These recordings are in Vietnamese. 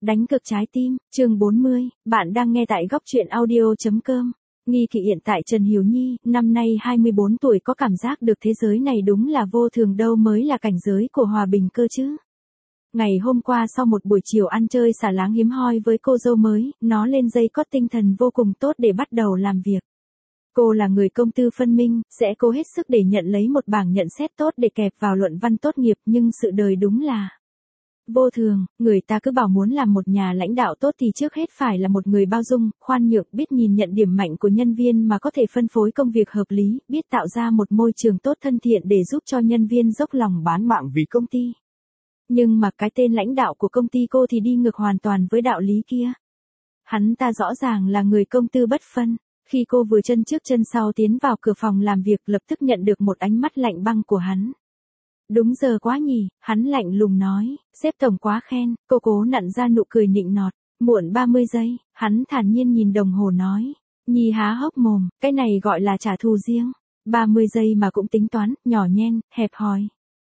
Đánh cực trái tim, chương 40, bạn đang nghe tại góc truyện audio.com. Nghi Kỵ hiện tại Trần Hiểu Nhi, năm nay 24 tuổi có cảm giác được thế giới này đúng là vô thường đâu mới là cảnh giới của hòa bình cơ chứ. Ngày hôm qua sau một buổi chiều ăn chơi xả láng hiếm hoi với cô dâu mới, nó lên dây cót tinh thần vô cùng tốt để bắt đầu làm việc. Cô là người công tư phân minh, sẽ cố hết sức để nhận lấy một bảng nhận xét tốt để kẹp vào luận văn tốt nghiệp, nhưng sự đời đúng là vô thường. Người ta cứ bảo muốn làm một nhà lãnh đạo tốt thì trước hết phải là một người bao dung, khoan nhượng, biết nhìn nhận điểm mạnh của nhân viên mà có thể phân phối công việc hợp lý, biết tạo ra một môi trường tốt thân thiện để giúp cho nhân viên dốc lòng bán mạng vì công ty. Nhưng mà cái tên lãnh đạo của công ty cô thì đi ngược hoàn toàn với đạo lý kia. Hắn ta rõ ràng là người công tư bất phân. Khi cô vừa chân trước chân sau tiến vào cửa phòng làm việc lập tức nhận được một ánh mắt lạnh băng của hắn. Đúng giờ quá nhỉ, hắn lạnh lùng nói, sếp tổng quá khen, cô cố nặn ra nụ cười nịnh nọt, muộn 30 giây, hắn thản nhiên nhìn đồng hồ nói, Nhi há hốc mồm, cái này gọi là trả thù riêng, 30 giây mà cũng tính toán, nhỏ nhen, hẹp hòi.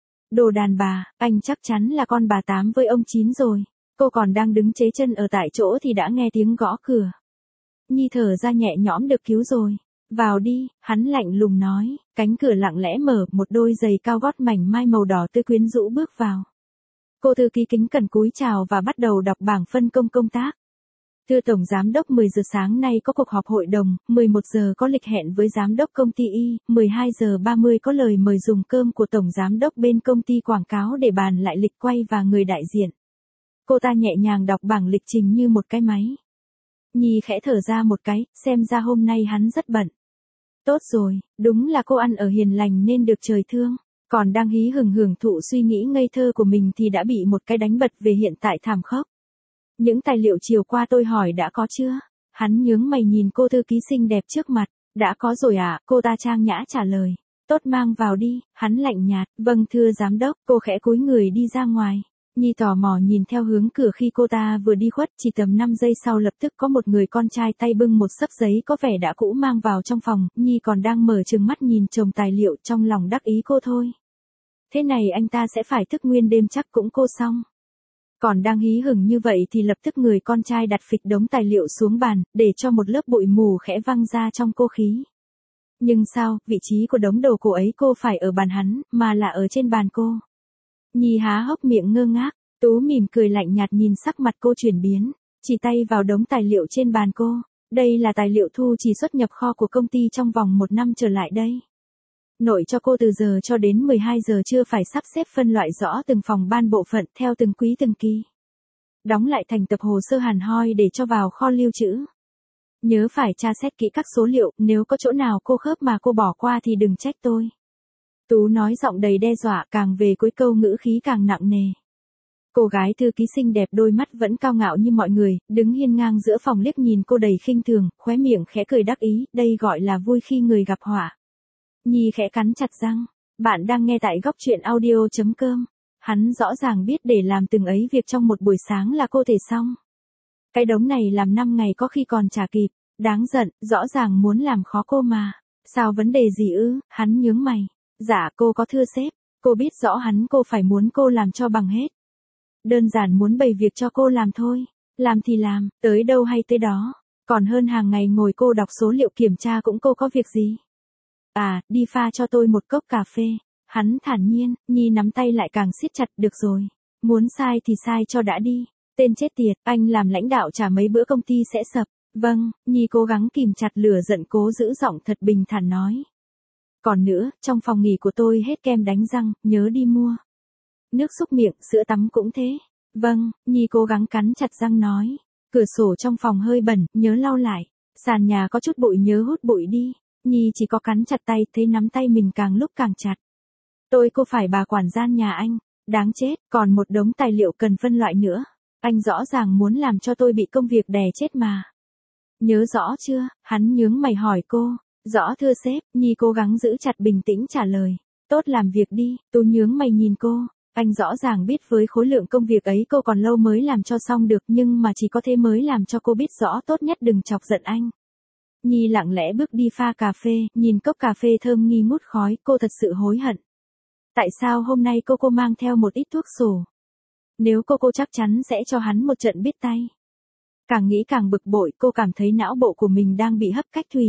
Đồ đàn bà, anh chắc chắn là con bà Tám với ông Chín rồi, cô còn đang đứng chế chân ở tại chỗ thì đã nghe tiếng gõ cửa. Nhi thở ra nhẹ nhõm được cứu rồi. Vào đi, hắn lạnh lùng nói, cánh cửa lặng lẽ mở, một đôi giày cao gót mảnh mai màu đỏ tươi quyến rũ bước vào. Cô thư ký kính cẩn cúi chào và bắt đầu đọc bảng phân công công tác. Thưa Tổng Giám đốc, 10 giờ sáng nay có cuộc họp hội đồng, 11 giờ có lịch hẹn với Giám đốc công ty Y, 12 giờ 30 có lời mời dùng cơm của Tổng Giám đốc bên công ty quảng cáo để bàn lại lịch quay và người đại diện. Cô ta nhẹ nhàng đọc bảng lịch trình như một cái máy. Nhi khẽ thở ra một cái, xem ra hôm nay hắn rất bận. Tốt rồi, đúng là cô ăn ở hiền lành nên được trời thương. Còn đang hí hửng hưởng thụ suy nghĩ ngây thơ của mình thì đã bị một cái đánh bật về hiện tại thảm khốc. Những tài liệu chiều qua tôi hỏi đã có chưa? Hắn nhướng mày nhìn cô thư ký xinh đẹp trước mặt. Đã có rồi à? Cô ta trang nhã trả lời. Tốt, mang vào đi. Hắn lạnh nhạt. Vâng thưa giám đốc. Cô khẽ cúi người đi ra ngoài. Nhi tò mò nhìn theo hướng cửa khi cô ta vừa đi khuất, chỉ tầm 5 giây sau lập tức có một người con trai tay bưng một xấp giấy có vẻ đã cũ mang vào trong phòng, Nhi còn đang mở trừng mắt nhìn chồng tài liệu trong lòng đắc ý cô thôi. Thế này anh ta sẽ phải thức nguyên đêm chắc cũng cô xong. Còn đang hí hửng như vậy thì lập tức người con trai đặt phịch đống tài liệu xuống bàn, để cho một lớp bụi mù khẽ văng ra trong cô khí. Nhưng sao, vị trí của đống đồ cổ ấy cô phải ở bàn hắn, mà là ở trên bàn cô. Nhi há hốc miệng ngơ ngác, Tú mỉm cười lạnh nhạt nhìn sắc mặt cô chuyển biến, chỉ tay vào đống tài liệu trên bàn cô. Đây là tài liệu thu chi xuất nhập kho của công ty trong vòng 1 năm trở lại đây. Nội cho cô từ giờ cho đến 12 giờ trưa phải sắp xếp phân loại rõ từng phòng ban bộ phận theo từng quý từng kỳ. Đóng lại thành tập hồ sơ hẳn hoi để cho vào kho lưu trữ. Nhớ phải tra xét kỹ các số liệu, nếu có chỗ nào cô khớp mà cô bỏ qua thì đừng trách tôi. Tú nói giọng đầy đe dọa, càng về cuối câu ngữ khí càng nặng nề. Cô gái thư ký xinh đẹp đôi mắt vẫn cao ngạo như mọi người, đứng hiên ngang giữa phòng liếc nhìn cô đầy khinh thường, khóe miệng khẽ cười đắc ý, đây gọi là vui khi người gặp họa. Nhi khẽ cắn chặt răng, bạn đang nghe tại góc truyện audio.com. Hắn rõ ràng biết để làm từng ấy việc trong một buổi sáng là cô thể xong. Cái đống này làm 5 ngày có khi còn chả kịp, đáng giận, rõ ràng muốn làm khó cô mà. Sao vấn đề gì ư? Hắn nhướng mày. Dạ cô có thưa sếp, cô biết rõ hắn cô phải muốn cô làm cho bằng hết. Đơn giản muốn bày việc cho cô làm thôi, làm thì làm, tới đâu hay tới đó, còn hơn hàng ngày ngồi cô đọc số liệu kiểm tra cũng cô có việc gì. À, đi pha cho tôi một cốc cà phê, hắn thản nhiên, Nhi nắm tay lại càng siết chặt, được rồi, muốn sai thì sai cho đã đi, tên chết tiệt, anh làm lãnh đạo chả mấy bữa công ty sẽ sập. Vâng, Nhi cố gắng kìm chặt lửa giận cố giữ giọng thật bình thản nói. Còn nữa, trong phòng nghỉ của tôi hết kem đánh răng, nhớ đi mua. Nước súc miệng, sữa tắm cũng thế. Vâng, Nhi cố gắng cắn chặt răng nói. Cửa sổ trong phòng hơi bẩn, nhớ lau lại. Sàn nhà có chút bụi, nhớ hút bụi đi. Nhi chỉ có cắn chặt tay, thấy nắm tay mình càng lúc càng chặt. Cô phải bà quản gian nhà anh. Đáng chết, còn một đống tài liệu cần phân loại nữa. Anh rõ ràng muốn làm cho tôi bị công việc đè chết mà. Nhớ rõ chưa? Hắn nhướng mày hỏi cô. Rõ thưa sếp, Nhi cố gắng giữ chặt bình tĩnh trả lời. Tốt, làm việc đi. Tú nhướng mày nhìn cô. Anh rõ ràng biết với khối lượng công việc ấy cô còn lâu mới làm cho xong được, nhưng mà chỉ có thế mới làm cho cô biết rõ tốt nhất đừng chọc giận anh. Nhi lặng lẽ bước đi pha cà phê, nhìn cốc cà phê thơm nghi ngút khói, cô thật sự hối hận. Tại sao hôm nay cô mang theo một ít thuốc sổ? Nếu cô chắc chắn sẽ cho hắn một trận biết tay. Càng nghĩ càng bực bội, cô cảm thấy não bộ của mình đang bị hấp cách thủy.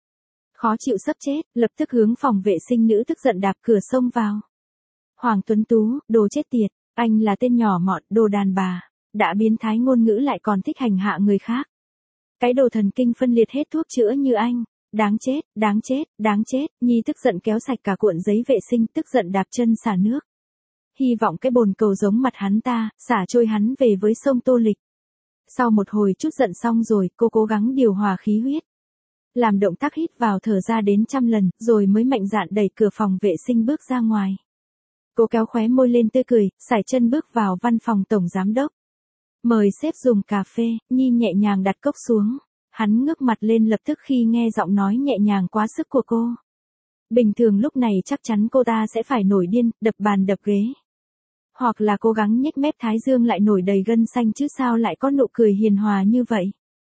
Khó chịu sắp chết, lập tức hướng phòng vệ sinh nữ tức giận đạp cửa xông vào. Hoàng Tuấn Tú, đồ chết tiệt, anh là tên nhỏ mọn, đồ đàn bà, đã biến thái ngôn ngữ lại còn thích hành hạ người khác. Cái đồ thần kinh phân liệt hết thuốc chữa như anh, đáng chết, đáng chết, đáng chết, Nhi tức giận kéo sạch cả cuộn giấy vệ sinh, tức giận đạp chân xả nước. Hy vọng cái bồn cầu giống mặt hắn ta, xả trôi hắn về với sông Tô Lịch. Sau một hồi chút giận xong rồi, cô cố gắng điều hòa khí huyết. Làm động tác hít vào thở ra đến 100 lần, rồi mới mạnh dạn đẩy cửa phòng vệ sinh bước ra ngoài. Cô kéo khóe môi lên tươi cười, sải chân bước vào văn phòng tổng giám đốc. Mời sếp dùng cà phê, Nhi nhẹ nhàng đặt cốc xuống. Hắn ngước mặt lên lập tức khi nghe giọng nói nhẹ nhàng quá sức của cô. Bình thường lúc này chắc chắn cô ta sẽ phải nổi điên, đập bàn đập ghế. Hoặc là cố gắng nhếch mép thái dương lại nổi đầy gân xanh chứ sao lại có nụ cười hiền hòa như vậy.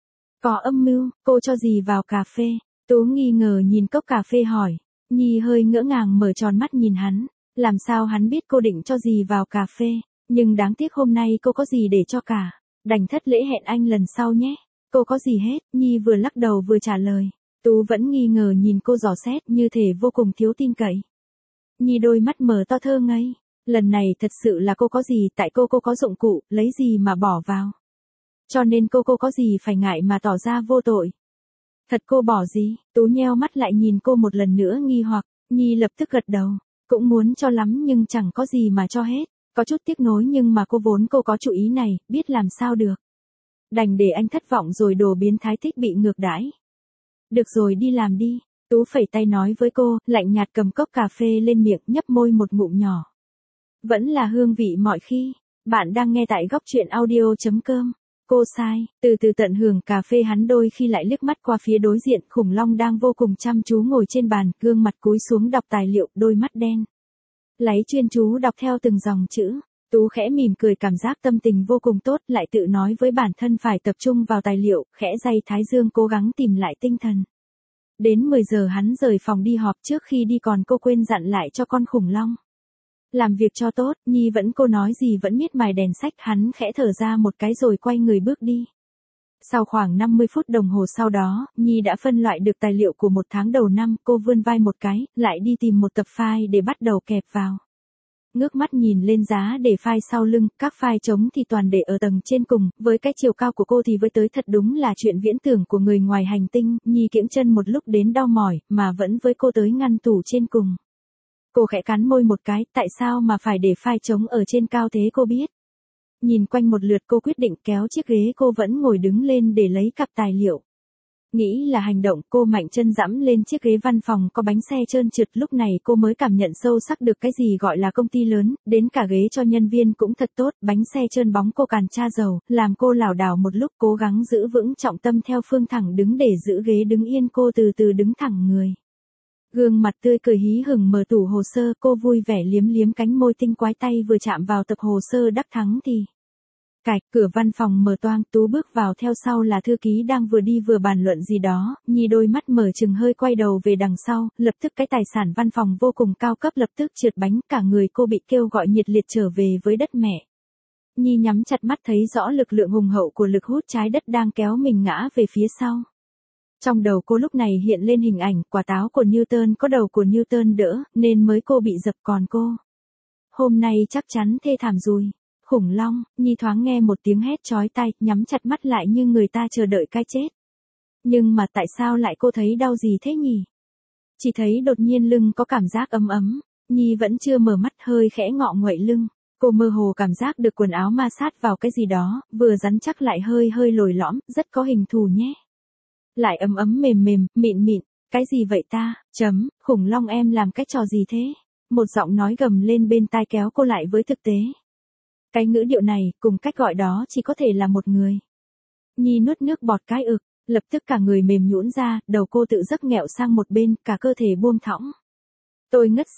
Có âm mưu, cô cho gì vào cà phê? Tú nghi ngờ nhìn cốc cà phê hỏi. Nhi hơi ngỡ ngàng mở tròn mắt nhìn hắn. Làm sao hắn biết cô định cho gì vào cà phê? Nhưng đáng tiếc hôm nay cô có gì để cho cả. Đành thất lễ hẹn anh lần sau nhé. Cô có gì hết? Nhi vừa lắc đầu vừa trả lời. Tú vẫn nghi ngờ nhìn cô dò xét như thể vô cùng thiếu tin cậy. Nhi đôi mắt mở to thơ ngây. Lần này thật sự là cô có gì, tại cô có dụng cụ, lấy gì mà bỏ vào. Cho nên cô có gì phải ngại mà tỏ ra vô tội. Thật cô bỏ gì? Tú nheo mắt lại nhìn cô một lần nữa nghi hoặc, Nhi lập tức gật đầu. Cũng muốn cho lắm nhưng chẳng có gì mà cho hết. Có chút tiếc nối nhưng mà cô vốn có chủ ý này, biết làm sao được. Đành để anh thất vọng rồi đồ biến thái thích bị ngược đãi. Được rồi đi làm đi. Tú phẩy tay nói với cô, lạnh nhạt cầm cốc cà phê lên miệng nhấp môi một ngụm nhỏ. Vẫn là hương vị mọi khi. Bạn đang nghe tại góc truyện audio.com. Cô sai, từ từ tận hưởng cà phê hắn đôi khi lại liếc mắt qua phía đối diện, khủng long đang vô cùng chăm chú ngồi trên bàn, gương mặt cúi xuống đọc tài liệu, đôi mắt đen. Láy chuyên chú đọc theo từng dòng chữ. Tú khẽ mỉm cười cảm giác tâm tình vô cùng tốt, lại tự nói với bản thân phải tập trung vào tài liệu, khẽ day thái dương cố gắng tìm lại tinh thần. Đến 10 giờ hắn rời phòng đi họp, trước khi đi còn cô quên dặn lại cho con khủng long. Làm việc cho tốt, Nhi vẫn cô nói gì vẫn miết mài đèn sách, hắn khẽ thở ra một cái rồi quay người bước đi. Sau khoảng 50 phút đồng hồ sau đó, Nhi đã phân loại được tài liệu của một tháng đầu năm, cô vươn vai một cái, lại đi tìm một tập file để bắt đầu kẹp vào. Ngước mắt nhìn lên giá để file sau lưng, các file trống thì toàn để ở tầng trên cùng, với cái chiều cao của cô thì với tới thật đúng là chuyện viễn tưởng của người ngoài hành tinh, Nhi kiễng chân một lúc đến đau mỏi, mà vẫn với cô tới ngăn tủ trên cùng. Cô khẽ cắn môi một cái, tại sao mà phải để file trống ở trên cao thế cô biết. Nhìn quanh một lượt cô quyết định kéo chiếc ghế cô vẫn ngồi đứng lên để lấy cặp tài liệu. Nghĩ là hành động, cô mạnh chân dẫm lên chiếc ghế văn phòng có bánh xe trơn trượt, lúc này cô mới cảm nhận sâu sắc được cái gì gọi là công ty lớn, đến cả ghế cho nhân viên cũng thật tốt, bánh xe trơn bóng cô càn tra dầu, làm cô lảo đảo một lúc cố gắng giữ vững trọng tâm theo phương thẳng đứng để giữ ghế đứng yên, cô từ từ đứng thẳng người. Gương mặt tươi cười hí hửng mở tủ hồ sơ, cô vui vẻ liếm liếm cánh môi tinh quái, tay vừa chạm vào tập hồ sơ đắc thắng thì cạch, cửa văn phòng mở toang, Tú bước vào, theo sau là thư ký đang vừa đi vừa bàn luận gì đó, Nhi đôi mắt mở trừng hơi quay đầu về đằng sau, lập tức cái tài sản văn phòng vô cùng cao cấp lập tức trượt bánh, cả người cô bị kêu gọi nhiệt liệt trở về với đất mẹ. Nhi nhắm chặt mắt thấy rõ lực lượng hùng hậu của lực hút trái đất đang kéo mình ngã về phía sau. Trong đầu cô lúc này hiện lên hình ảnh quả táo của Newton, có đầu của Newton đỡ, nên mới cô bị dập, còn cô. Hôm nay chắc chắn thê thảm rồi. Khủng long, Nhi thoáng nghe một tiếng hét chói tai, nhắm chặt mắt lại như người ta chờ đợi cái chết. Nhưng mà tại sao lại cô thấy đau gì thế nhỉ? Chỉ thấy đột nhiên lưng có cảm giác ấm ấm, Nhi vẫn chưa mở mắt, hơi khẽ ngọ nguậy lưng. Cô mơ hồ cảm giác được quần áo ma sát vào cái gì đó, vừa rắn chắc lại hơi hơi lồi lõm, rất có hình thù nhé. Lại ấm ấm mềm mềm, mịn mịn, cái gì vậy ta, khủng long em làm cái trò gì thế? Một giọng nói gầm lên bên tai kéo cô lại với thực tế. Cái ngữ điệu này, cùng cách gọi đó chỉ có thể là một người. Nhi nuốt nước bọt cái ực, lập tức cả người mềm nhũn ra, đầu cô tự giấc nghẹo sang một bên, cả cơ thể buông thõng. Tôi ngất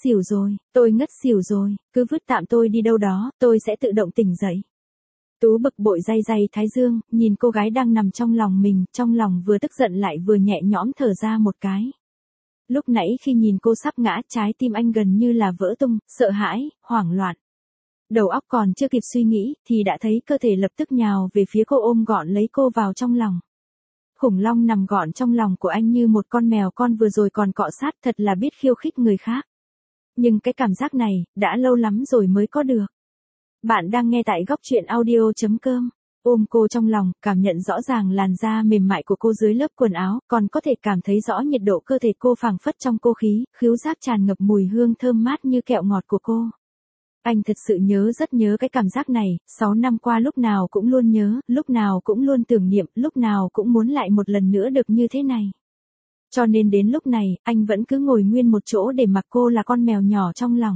xỉu rồi, cứ vứt tạm tôi đi đâu đó, tôi sẽ tự động tỉnh dậy. Tú bực bội day day thái dương, nhìn cô gái đang nằm trong lòng mình, trong lòng vừa tức giận lại vừa nhẹ nhõm thở ra một cái. Lúc nãy khi nhìn cô sắp ngã, trái tim anh gần như là vỡ tung, sợ hãi, hoảng loạn. Đầu óc còn chưa kịp suy nghĩ, thì đã thấy cơ thể lập tức nhào về phía cô ôm gọn lấy cô vào trong lòng. Khủng long nằm gọn trong lòng của anh như một con mèo con vừa rồi còn cọ sát, thật là biết khiêu khích người khác. Nhưng cái cảm giác này, đã lâu lắm rồi mới có được. Bạn đang nghe tại góc truyện audio.com. Ôm cô trong lòng, cảm nhận rõ ràng làn da mềm mại của cô dưới lớp quần áo, còn có thể cảm thấy rõ nhiệt độ cơ thể cô phảng phất trong cô khí, khứu giác tràn ngập mùi hương thơm mát như kẹo ngọt của cô. Anh thật sự rất nhớ cái cảm giác này, 6 năm qua lúc nào cũng luôn nhớ, lúc nào cũng luôn tưởng niệm, lúc nào cũng muốn lại một lần nữa được như thế này. Cho nên đến lúc này, anh vẫn cứ ngồi nguyên một chỗ để mặc cô là con mèo nhỏ trong lòng.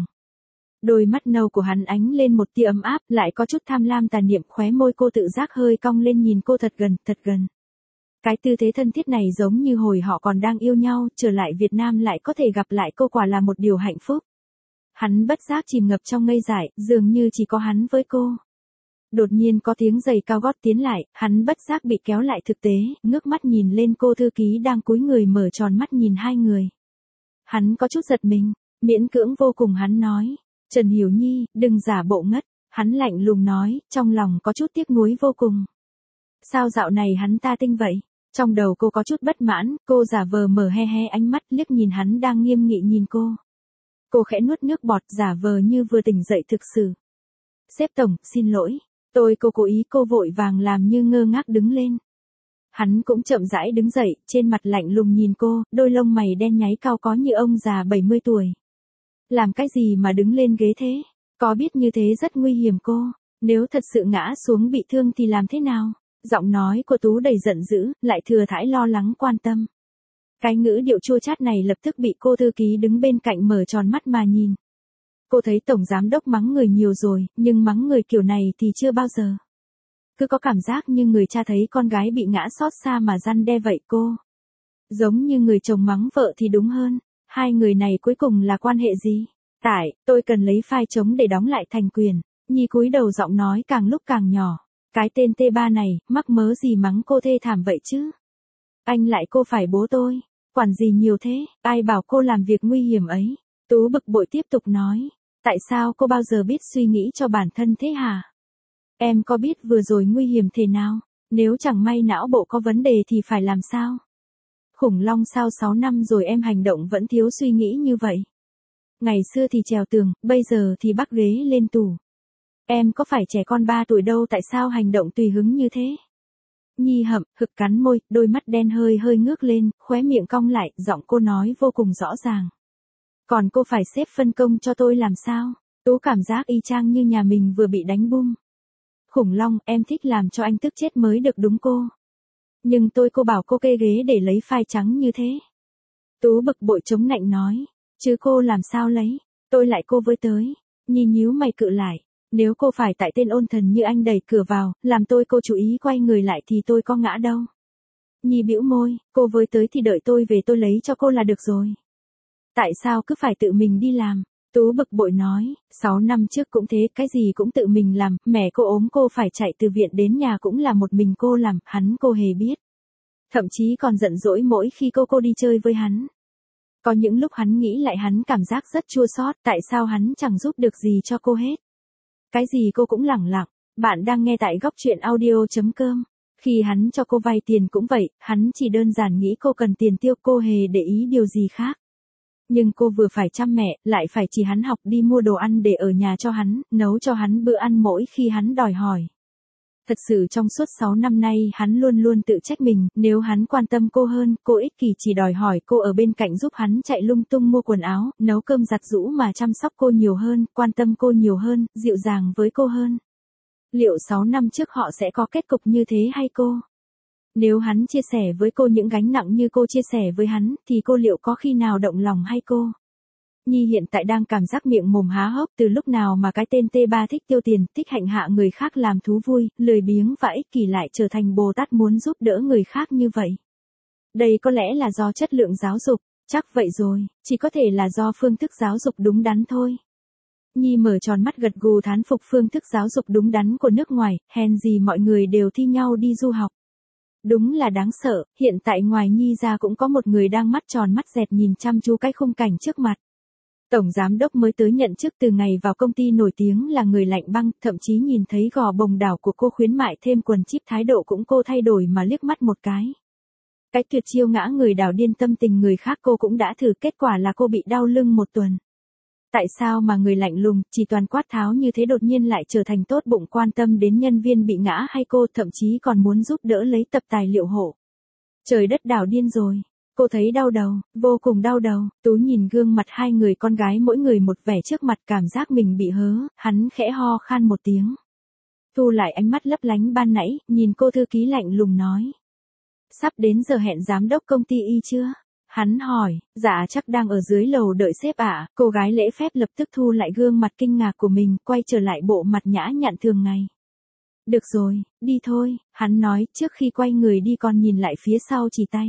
Đôi mắt nâu của hắn ánh lên một tia ấm áp, lại có chút tham lam tà niệm, khóe môi cô tự giác hơi cong lên nhìn cô thật gần, thật gần. Cái tư thế thân thiết này giống như hồi họ còn đang yêu nhau, trở lại Việt Nam lại có thể gặp lại cô quả là một điều hạnh phúc. Hắn bất giác chìm ngập trong ngây dại, dường như chỉ có hắn với cô. Đột nhiên có tiếng giày cao gót tiến lại, hắn bất giác bị kéo lại thực tế, ngước mắt nhìn lên cô thư ký đang cúi người mở tròn mắt nhìn hai người. Hắn có chút giật mình, miễn cưỡng vô cùng hắn nói. Trần Hiểu Nhi, đừng giả bộ ngất, hắn lạnh lùng nói, trong lòng có chút tiếc nuối vô cùng. Sao dạo này hắn ta tinh vậy? Trong đầu cô có chút bất mãn, cô giả vờ mở he he ánh mắt liếc nhìn hắn đang nghiêm nghị nhìn cô. Cô khẽ nuốt nước bọt giả vờ như vừa tỉnh dậy thực sự. Sếp tổng, xin lỗi, cô cố ý. Cô vội vàng làm như ngơ ngác đứng lên. Hắn cũng chậm rãi đứng dậy, trên mặt lạnh lùng nhìn cô, đôi lông mày đen nháy cao có như ông già 70 tuổi. Làm cái gì mà đứng lên ghế thế? Có biết như thế rất nguy hiểm cô, nếu thật sự ngã xuống bị thương thì làm thế nào? Giọng nói của Tú đầy giận dữ, lại thừa thãi lo lắng quan tâm. Cái ngữ điệu chua chát này lập tức bị cô thư ký đứng bên cạnh mở tròn mắt mà nhìn. Cô thấy tổng giám đốc mắng người nhiều rồi, nhưng mắng người kiểu này thì chưa bao giờ. Cứ có cảm giác như người cha thấy con gái bị ngã xót xa mà răn đe vậy cô. Giống như người chồng mắng vợ thì đúng hơn. Hai người này cuối cùng là quan hệ gì? Tôi cần lấy file trống để đóng lại thành quyền. Nhi cúi đầu giọng nói càng lúc càng nhỏ. Cái tên T3 này, mắc mớ gì mắng cô thê thảm vậy chứ? Anh lại cô phải bố tôi. Quản gì nhiều thế, ai bảo cô làm việc nguy hiểm ấy? Tú bực bội tiếp tục nói. Tại sao cô bao giờ biết suy nghĩ cho bản thân thế hả? Em có biết vừa rồi nguy hiểm thế nào? Nếu chẳng may não bộ có vấn đề thì phải làm sao? Khủng long sao 6 năm rồi em hành động vẫn thiếu suy nghĩ như vậy? Ngày xưa thì trèo tường, bây giờ thì bắc ghế lên tủ. Em có phải trẻ con 3 tuổi đâu, tại sao hành động tùy hứng như thế? Nhi hậm, hực cắn môi, đôi mắt đen hơi ngước lên, khóe miệng cong lại, giọng cô nói vô cùng rõ ràng. Còn cô phải xếp phân công cho tôi làm sao? Tú cảm giác y chang như nhà mình vừa bị đánh bum. Khủng long, em thích làm cho anh tức chết mới được đúng cô. Nhưng cô bảo cô kê ghế để lấy file trắng như thế. Tú bực bội chống nạnh nói. Chứ cô làm sao lấy, tôi lại cô với tới. Nhi nhíu mày cự lại. Nếu cô phải tại tên ôn thần như anh đẩy cửa vào, làm cô chú ý quay người lại thì tôi có ngã đâu. Nhi bĩu môi, cô với tới thì đợi tôi về tôi lấy cho cô là được rồi. Tại sao cứ phải tự mình đi làm? Tú bực bội nói, 6 năm trước cũng thế, cái gì cũng tự mình làm, mẹ cô ốm cô phải chạy từ viện đến nhà cũng là một mình cô làm, cô hề biết. Thậm chí còn giận dỗi mỗi khi cô đi chơi với hắn. Có những lúc hắn nghĩ lại hắn cảm giác rất chua xót, tại sao hắn chẳng giúp được gì cho cô hết. Cái gì cô cũng lẳng lặng. Bạn đang nghe tại góc truyện audio.com. Khi hắn cho cô vay tiền cũng vậy, hắn chỉ đơn giản nghĩ cô cần tiền tiêu, cô hề để ý điều gì khác. Nhưng cô vừa phải chăm mẹ, lại phải chỉ hắn học đi mua đồ ăn để ở nhà cho hắn, nấu cho hắn bữa ăn mỗi khi hắn đòi hỏi. Thật sự trong suốt 6 năm nay hắn luôn luôn tự trách mình, nếu hắn quan tâm cô hơn, cô ích kỷ chỉ đòi hỏi cô ở bên cạnh giúp hắn chạy lung tung mua quần áo, nấu cơm giặt giũ mà chăm sóc cô nhiều hơn, quan tâm cô nhiều hơn, dịu dàng với cô hơn. Liệu 6 năm trước họ sẽ có kết cục như thế hay cô? Nếu hắn chia sẻ với cô những gánh nặng như cô chia sẻ với hắn, thì cô liệu có khi nào động lòng hay cô? Nhi hiện tại đang cảm giác miệng mồm há hốc, từ lúc nào mà cái tên T3 thích tiêu tiền, thích hạnh hạ người khác làm thú vui, lười biếng và ích kỷ lại trở thành Bồ Tát muốn giúp đỡ người khác như vậy. Đây có lẽ là do chất lượng giáo dục, chắc vậy rồi, chỉ có thể là do phương thức giáo dục đúng đắn thôi. Nhi mở tròn mắt gật gù thán phục phương thức giáo dục đúng đắn của nước ngoài, hèn gì mọi người đều thi nhau đi du học. Đúng là đáng sợ, hiện tại ngoài Nhi ra cũng có một người đang mắt tròn mắt dẹt nhìn chăm chú cái khung cảnh trước mặt. Tổng giám đốc mới tới nhận chức từ ngày vào công ty nổi tiếng là người lạnh băng, thậm chí nhìn thấy gò bồng đảo của cô khuyến mại thêm quần chíp thái độ cũng cô thay đổi mà liếc mắt một cái. Cái tuyệt chiêu ngã người đảo điên tâm tình người khác cô cũng đã thử, kết quả là cô bị đau lưng 1 tuần. Tại sao mà người lạnh lùng, chỉ toàn quát tháo như thế đột nhiên lại trở thành tốt bụng quan tâm đến nhân viên bị ngã hay cô thậm chí còn muốn giúp đỡ lấy tập tài liệu hộ. Trời đất đảo điên rồi. Cô thấy đau đầu, vô cùng đau đầu. Tú nhìn gương mặt hai người con gái mỗi người một vẻ trước mặt, cảm giác mình bị hớ, hắn khẽ ho khan một tiếng. Thu lại ánh mắt lấp lánh ban nãy, nhìn cô thư ký lạnh lùng nói. Sắp đến giờ hẹn giám đốc công ty y chưa? Hắn hỏi, dạ chắc đang ở dưới lầu đợi sếp ạ. Cô gái lễ phép lập tức thu lại gương mặt kinh ngạc của mình, quay trở lại bộ mặt nhã nhặn thường ngày. Được rồi, đi thôi, hắn nói trước khi quay người đi còn nhìn lại phía sau chỉ tay.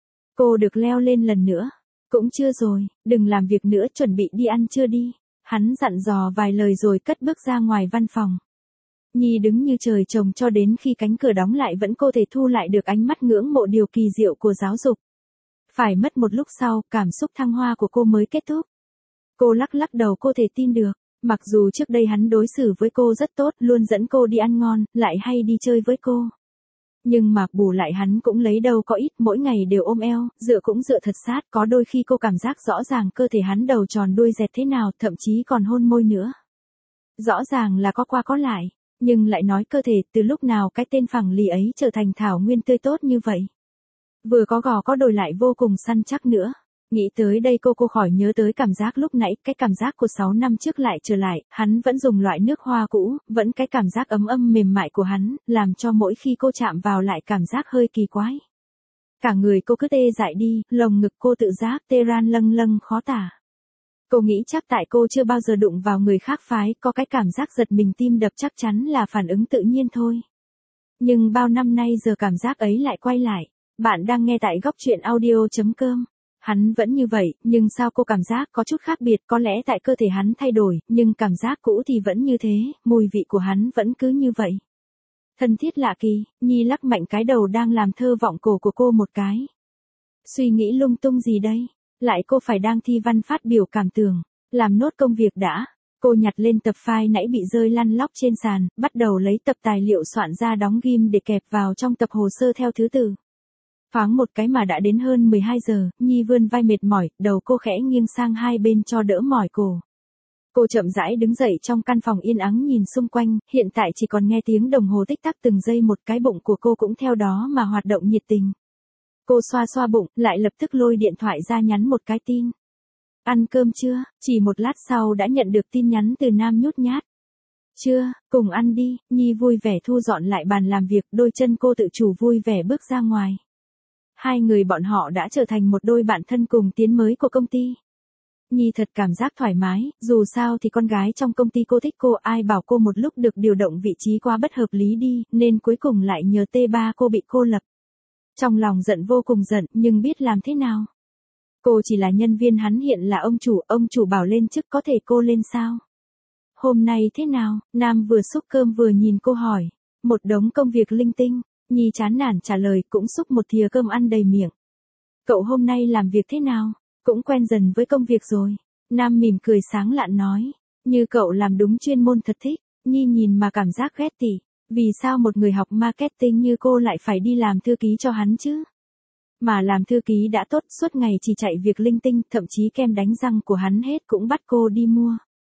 Cô được leo lên lần nữa. Cũng chưa rồi, đừng làm việc nữa, chuẩn bị đi ăn trưa đi. Hắn dặn dò vài lời rồi cất bước ra ngoài văn phòng. Nhi đứng như trời trồng cho đến khi cánh cửa đóng lại vẫn cô thể thu lại được ánh mắt ngưỡng mộ điều kỳ diệu của giáo dục. Phải mất một lúc sau, cảm xúc thăng hoa của cô mới kết thúc. Cô lắc lắc đầu, cô thể tin được. Mặc dù trước đây hắn đối xử với cô rất tốt, luôn dẫn cô đi ăn ngon, lại hay đi chơi với cô. Nhưng mà bù lại hắn cũng lấy đâu có ít, mỗi ngày đều ôm eo, dựa cũng dựa thật sát, có đôi khi cô cảm giác rõ ràng cơ thể hắn đầu tròn đuôi dẹt thế nào, thậm chí còn hôn môi nữa. Rõ ràng là có qua có lại, nhưng lại nói cơ thể từ lúc nào cái tên phẳng lì ấy trở thành thảo nguyên tươi tốt như vậy. Vừa có gò có đồi lại vô cùng săn chắc nữa. Nghĩ tới đây cô khỏi nhớ tới cảm giác lúc nãy, cái cảm giác của 6 năm trước lại trở lại, hắn vẫn dùng loại nước hoa cũ, vẫn cái cảm giác ấm mềm mại của hắn, làm cho mỗi khi cô chạm vào lại cảm giác hơi kỳ quái. Cả người cô cứ tê dại đi, lồng ngực cô tự giác tê ran lâng lâng khó tả. Cô nghĩ chắc tại cô chưa bao giờ đụng vào người khác phái, có cái cảm giác giật mình tim đập chắc chắn là phản ứng tự nhiên thôi. Nhưng bao năm nay giờ cảm giác ấy lại quay lại. Bạn đang nghe tại góc truyện audio.com. Hắn vẫn như vậy, nhưng sao cô cảm giác có chút khác biệt, có lẽ tại cơ thể hắn thay đổi, nhưng cảm giác cũ thì vẫn như thế, mùi vị của hắn vẫn cứ như vậy. Thân thiết lạ kỳ, Nhi lắc mạnh cái đầu đang làm thơ vọng cổ của cô một cái. Suy nghĩ lung tung gì đây? Lại cô phải đang thi văn phát biểu cảm tưởng, làm nốt công việc đã. Cô nhặt lên tập file nãy bị rơi lăn lóc trên sàn, bắt đầu lấy tập tài liệu soạn ra đóng ghim để kẹp vào trong tập hồ sơ theo thứ tự. Thoáng một cái mà đã đến hơn 12 giờ, Nhi vươn vai mệt mỏi, đầu cô khẽ nghiêng sang hai bên cho đỡ mỏi cổ. Cô chậm rãi đứng dậy trong căn phòng yên ắng nhìn xung quanh, hiện tại chỉ còn nghe tiếng đồng hồ tích tắc từng giây một, cái bụng của cô cũng theo đó mà hoạt động nhiệt tình. Cô xoa xoa bụng, lại lập tức lôi điện thoại ra nhắn một cái tin. Ăn cơm chưa? Chỉ một lát sau đã nhận được tin nhắn từ Nam nhút nhát. Chưa, cùng ăn đi. Nhi vui vẻ thu dọn lại bàn làm việc, đôi chân cô tự chủ vui vẻ bước ra ngoài. Hai người bọn họ đã trở thành một đôi bạn thân cùng tiến mới của công ty. Nhi thật cảm giác thoải mái, dù sao thì con gái trong công ty cô thích cô, ai bảo cô một lúc được điều động vị trí quá bất hợp lý đi, nên cuối cùng lại nhờ T3 cô bị cô lập. Trong lòng giận vô cùng giận, nhưng biết làm thế nào. Cô chỉ là nhân viên, hắn hiện là ông chủ bảo lên chức, có thể cô lên sao? Hôm nay thế nào? Nam vừa xúc cơm vừa nhìn cô hỏi. Một đống công việc linh tinh. Nhi chán nản trả lời, cũng xúc một thìa cơm ăn đầy miệng. Cậu hôm nay làm việc thế nào? Cũng quen dần với công việc rồi. Nam mỉm cười sáng lạn nói. Như cậu làm đúng chuyên môn thật thích. Nhi nhìn mà cảm giác ghét tỉ. Vì sao một người học marketing như cô lại phải đi làm thư ký cho hắn chứ? Mà làm thư ký đã tốt, suốt ngày chỉ chạy việc linh tinh, thậm chí kem đánh răng của hắn hết cũng bắt cô đi mua.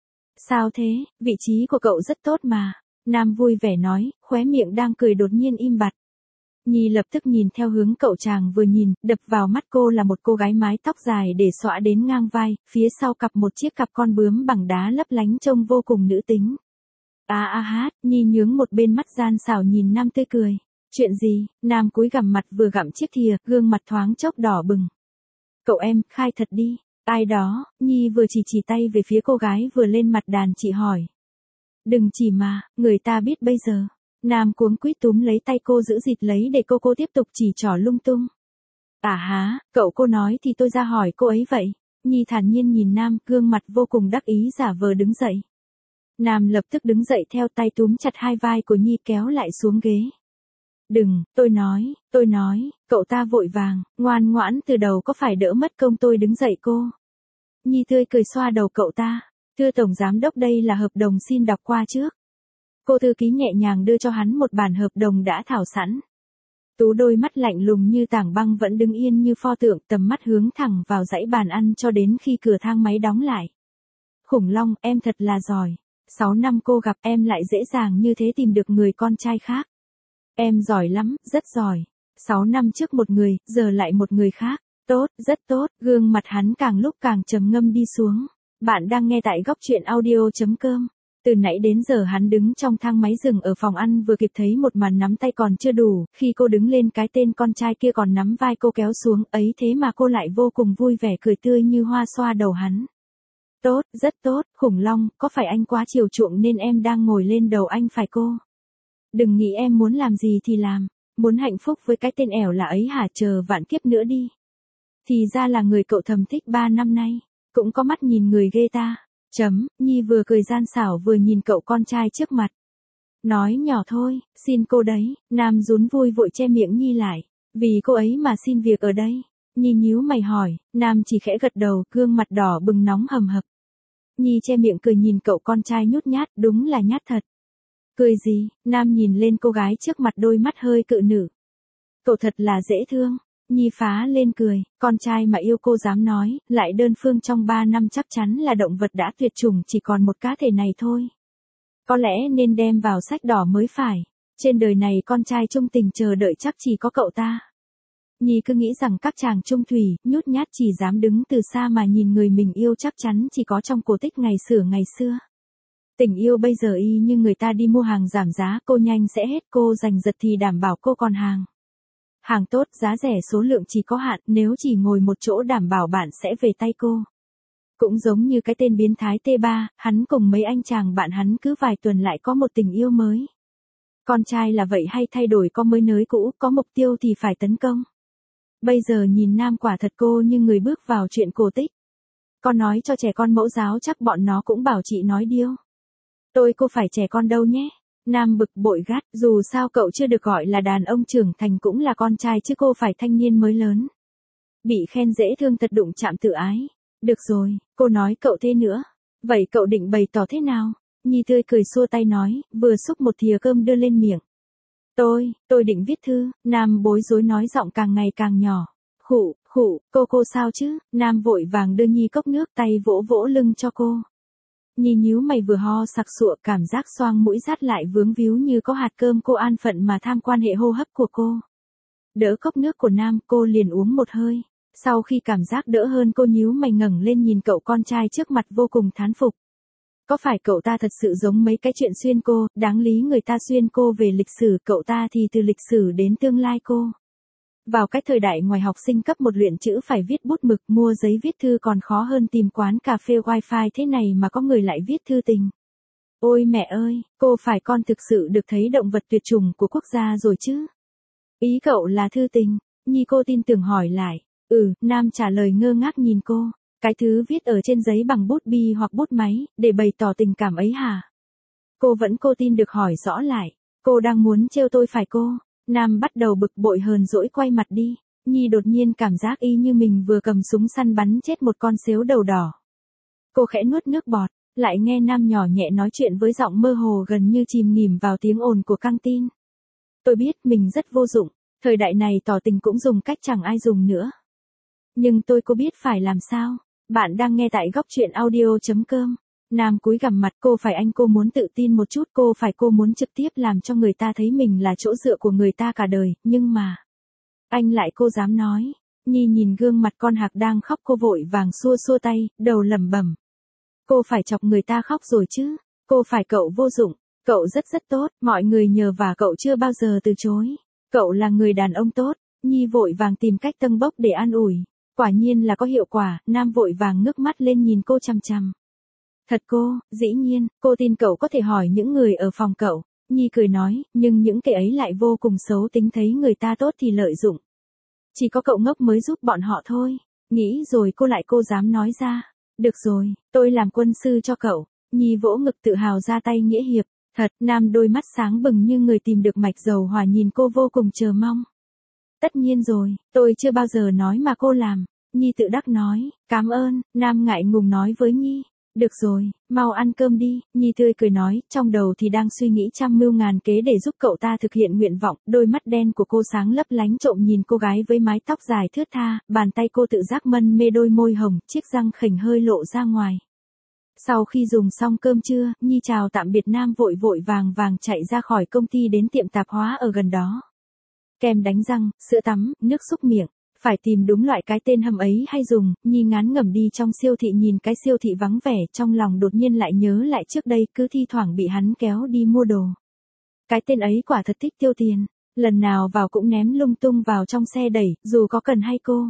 Sao thế, vị trí của cậu rất tốt mà. Nam vui vẻ nói, khóe miệng đang cười đột nhiên im bặt. Nhi lập tức nhìn theo hướng cậu chàng vừa nhìn, đập vào mắt cô là một cô gái mái tóc dài để xõa đến ngang vai, phía sau cặp một chiếc cặp con bướm bằng đá lấp lánh trông vô cùng nữ tính. Hát, Nhi nhướng một bên mắt gian xảo nhìn Nam tươi cười. Chuyện gì? Nam cúi gằm mặt vừa gặm chiếc thìa, gương mặt thoáng chốc đỏ bừng. Cậu em, khai thật đi. Ai đó? Nhi vừa chỉ tay về phía cô gái vừa lên mặt đàn chị hỏi. Đừng chỉ mà, người ta biết bây giờ. Nam cuống quýt túm lấy tay cô giữ dịt lấy để cô tiếp tục chỉ trỏ lung tung. Cậu cô nói thì tôi ra hỏi cô ấy vậy. Nhi thản nhiên nhìn Nam, gương mặt vô cùng đắc ý giả vờ đứng dậy. Nam lập tức đứng dậy theo tay túm chặt hai vai của Nhi kéo lại xuống ghế. Đừng, tôi nói, cậu ta vội vàng, ngoan ngoãn từ đầu có phải đỡ mất công tôi đứng dậy cô. Nhi tươi cười xoa đầu cậu ta. Thưa Tổng Giám đốc, đây là hợp đồng, xin đọc qua trước. Cô thư ký nhẹ nhàng đưa cho hắn một bản hợp đồng đã thảo sẵn. Tú đôi mắt lạnh lùng như tảng băng vẫn đứng yên như pho tượng, tầm mắt hướng thẳng vào dãy bàn ăn cho đến khi cửa thang máy đóng lại. Khủng long, em thật là giỏi. 6 năm cô gặp em lại dễ dàng như thế tìm được người con trai khác. Em giỏi lắm, rất giỏi. 6 năm trước một người, giờ lại một người khác. Tốt, rất tốt, gương mặt hắn càng lúc càng trầm ngâm đi xuống. Bạn đang nghe tại góc truyện audio.com. Từ nãy đến giờ hắn đứng trong thang máy dừng ở phòng ăn vừa kịp thấy một màn nắm tay còn chưa đủ, khi cô đứng lên cái tên con trai kia còn nắm vai cô kéo xuống, ấy thế mà cô lại vô cùng vui vẻ cười tươi như hoa xoa đầu hắn. Tốt, rất tốt, khủng long, có phải anh quá chiều chuộng nên em đang ngồi lên đầu anh phải cô? Đừng nghĩ em muốn làm gì thì làm, muốn hạnh phúc với cái tên ẻo là ấy hả, chờ vạn kiếp nữa đi. Thì ra là người cậu thầm thích 3 năm nay, cũng có mắt nhìn người ghê ta. Nhi vừa cười gian xảo vừa nhìn cậu con trai trước mặt. Nói nhỏ thôi, xin cô đấy, Nam rún vui vội che miệng Nhi lại. Vì cô ấy mà xin việc ở đây. Nhi nhíu mày hỏi, Nam chỉ khẽ gật đầu, gương mặt đỏ bừng nóng hầm hập. Nhi che miệng cười nhìn cậu con trai nhút nhát, đúng là nhát thật. Cười gì? Nam nhìn lên cô gái trước mặt, đôi mắt hơi cự nữ. Cậu thật là dễ thương. Nhi phá lên cười, con trai mà yêu cô dám nói, lại đơn phương trong 3 năm chắc chắn là động vật đã tuyệt chủng, chỉ còn một cá thể này thôi. Có lẽ nên đem vào sách đỏ mới phải. Trên đời này con trai trung tình chờ đợi chắc chỉ có cậu ta. Nhi cứ nghĩ rằng các chàng trung thủy, nhút nhát chỉ dám đứng từ xa mà nhìn người mình yêu chắc chắn chỉ có trong cổ tích ngày xưa. Tình yêu bây giờ y như người ta đi mua hàng giảm giá, cô nhanh sẽ hết, cô giành giật thì đảm bảo cô còn hàng. Hàng tốt, giá rẻ, số lượng chỉ có hạn, nếu chỉ ngồi một chỗ đảm bảo bạn sẽ về tay cô. Cũng giống như cái tên biến thái T3, hắn cùng mấy anh chàng bạn hắn cứ vài tuần lại có một tình yêu mới. Con trai là vậy, hay thay đổi, có mới nới cũ, có mục tiêu thì phải tấn công. Bây giờ nhìn Nam quả thật cô như người bước vào chuyện cổ tích. Con nói cho trẻ con mẫu giáo chắc bọn nó cũng bảo chị nói điêu. Cô phải trẻ con đâu nhé. Nam bực bội gắt, dù sao cậu chưa được gọi là đàn ông trưởng thành cũng là con trai chứ, cô phải thanh niên mới lớn. Bị khen dễ thương thật, đụng chạm tự ái. Được rồi, cô nói cậu thế nữa. Vậy cậu định bày tỏ thế nào? Nhi tươi cười xua tay nói, vừa xúc một thìa cơm đưa lên miệng. Tôi định viết thư. Nam bối rối nói, giọng càng ngày càng nhỏ. Khụ, cô sao chứ? Nam vội vàng đưa Nhi cốc nước, tay vỗ vỗ lưng cho cô. Nhi nhíu mày, vừa ho sặc sụa, cảm giác xoang mũi rát lại vướng víu như có hạt cơm, cô an phận mà tham quan hệ hô hấp của cô. Đỡ cốc nước của Nam, cô liền uống một hơi. Sau khi cảm giác đỡ hơn, cô nhíu mày ngẩng lên nhìn cậu con trai trước mặt vô cùng thán phục. Có phải cậu ta thật sự giống mấy cái chuyện xuyên cô, đáng lý người ta xuyên cô về lịch sử, cậu ta thì từ lịch sử đến tương lai cô. Vào cái thời đại ngoài học sinh cấp 1 luyện chữ phải viết bút mực, mua giấy viết thư còn khó hơn tìm quán cà phê wifi thế này mà có người lại viết thư tình. Ôi mẹ ơi, cô phải con thực sự được thấy động vật tuyệt chủng của quốc gia rồi chứ? Ý cậu là thư tình? Nhi cô tin tưởng hỏi lại. Nam trả lời ngơ ngác nhìn cô. Cái thứ viết ở trên giấy bằng bút bi hoặc bút máy, để bày tỏ tình cảm ấy hả? Cô tin được hỏi rõ lại. Cô đang muốn trêu tôi phải cô? Nam bắt đầu bực bội hờn dỗi quay mặt đi. Nhi đột nhiên cảm giác y như mình vừa cầm súng săn bắn chết một con sếu đầu đỏ. Cô khẽ nuốt nước bọt, lại nghe Nam nhỏ nhẹ nói chuyện với giọng mơ hồ gần như chìm nghỉm vào tiếng ồn của căng tin. Tôi biết mình rất vô dụng, thời đại này tỏ tình cũng dùng cách chẳng ai dùng nữa. Nhưng cô biết phải làm sao? Bạn đang nghe tại góc truyện audio.com. Nam cúi gằm mặt, cô muốn tự tin một chút, cô muốn trực tiếp làm cho người ta thấy mình là chỗ dựa của người ta cả đời, nhưng mà... Anh lại, cô dám nói. Nhi nhìn gương mặt con hạc đang khóc, cô vội vàng xua xua tay, đầu lẩm bẩm. Cô phải chọc người ta khóc rồi chứ, cậu vô dụng, cậu rất tốt, mọi người nhờ vả cậu chưa bao giờ từ chối. Cậu là người đàn ông tốt. Nhi vội vàng tìm cách tâng bốc để an ủi. Quả nhiên là có hiệu quả, Nam vội vàng ngước mắt lên nhìn cô chằm chằm. Thật dĩ nhiên, cô tin cậu có thể hỏi những người ở phòng cậu. Nhi cười nói, nhưng những kẻ ấy lại vô cùng xấu tính, thấy người ta tốt thì lợi dụng. Chỉ có cậu ngốc mới giúp bọn họ thôi. Nghĩ rồi cô dám nói ra. Được rồi, tôi làm quân sư cho cậu. Nhi vỗ ngực tự hào ra tay nghĩa hiệp. Thật, Nam đôi mắt sáng bừng như người tìm được mạch dầu hỏa nhìn cô vô cùng chờ mong. Tất nhiên rồi, tôi chưa bao giờ nói mà cô làm. Nhi tự đắc nói, cảm ơn, Nam ngại ngùng nói với Nhi. Được rồi, mau ăn cơm đi, Nhi tươi cười nói, trong đầu thì đang suy nghĩ trăm mưu ngàn kế để giúp cậu ta thực hiện nguyện vọng, đôi mắt đen của cô sáng lấp lánh trộm nhìn cô gái với mái tóc dài thướt tha, bàn tay cô tự giác mân mê đôi môi hồng, chiếc răng khểnh hơi lộ ra ngoài. Sau khi dùng xong cơm trưa, Nhi chào tạm biệt Nam vội vội vàng vàng chạy ra khỏi công ty đến tiệm tạp hóa ở gần đó. Kem đánh răng, sữa tắm, nước súc miệng. Phải tìm đúng loại cái tên hầm ấy hay dùng, Nhi ngán ngẩm đi trong siêu thị nhìn cái siêu thị vắng vẻ, trong lòng đột nhiên lại nhớ lại trước đây cứ thi thoảng bị hắn kéo đi mua đồ. Cái tên ấy quả thật thích tiêu tiền, lần nào vào cũng ném lung tung vào trong xe đẩy, dù có cần hay cô.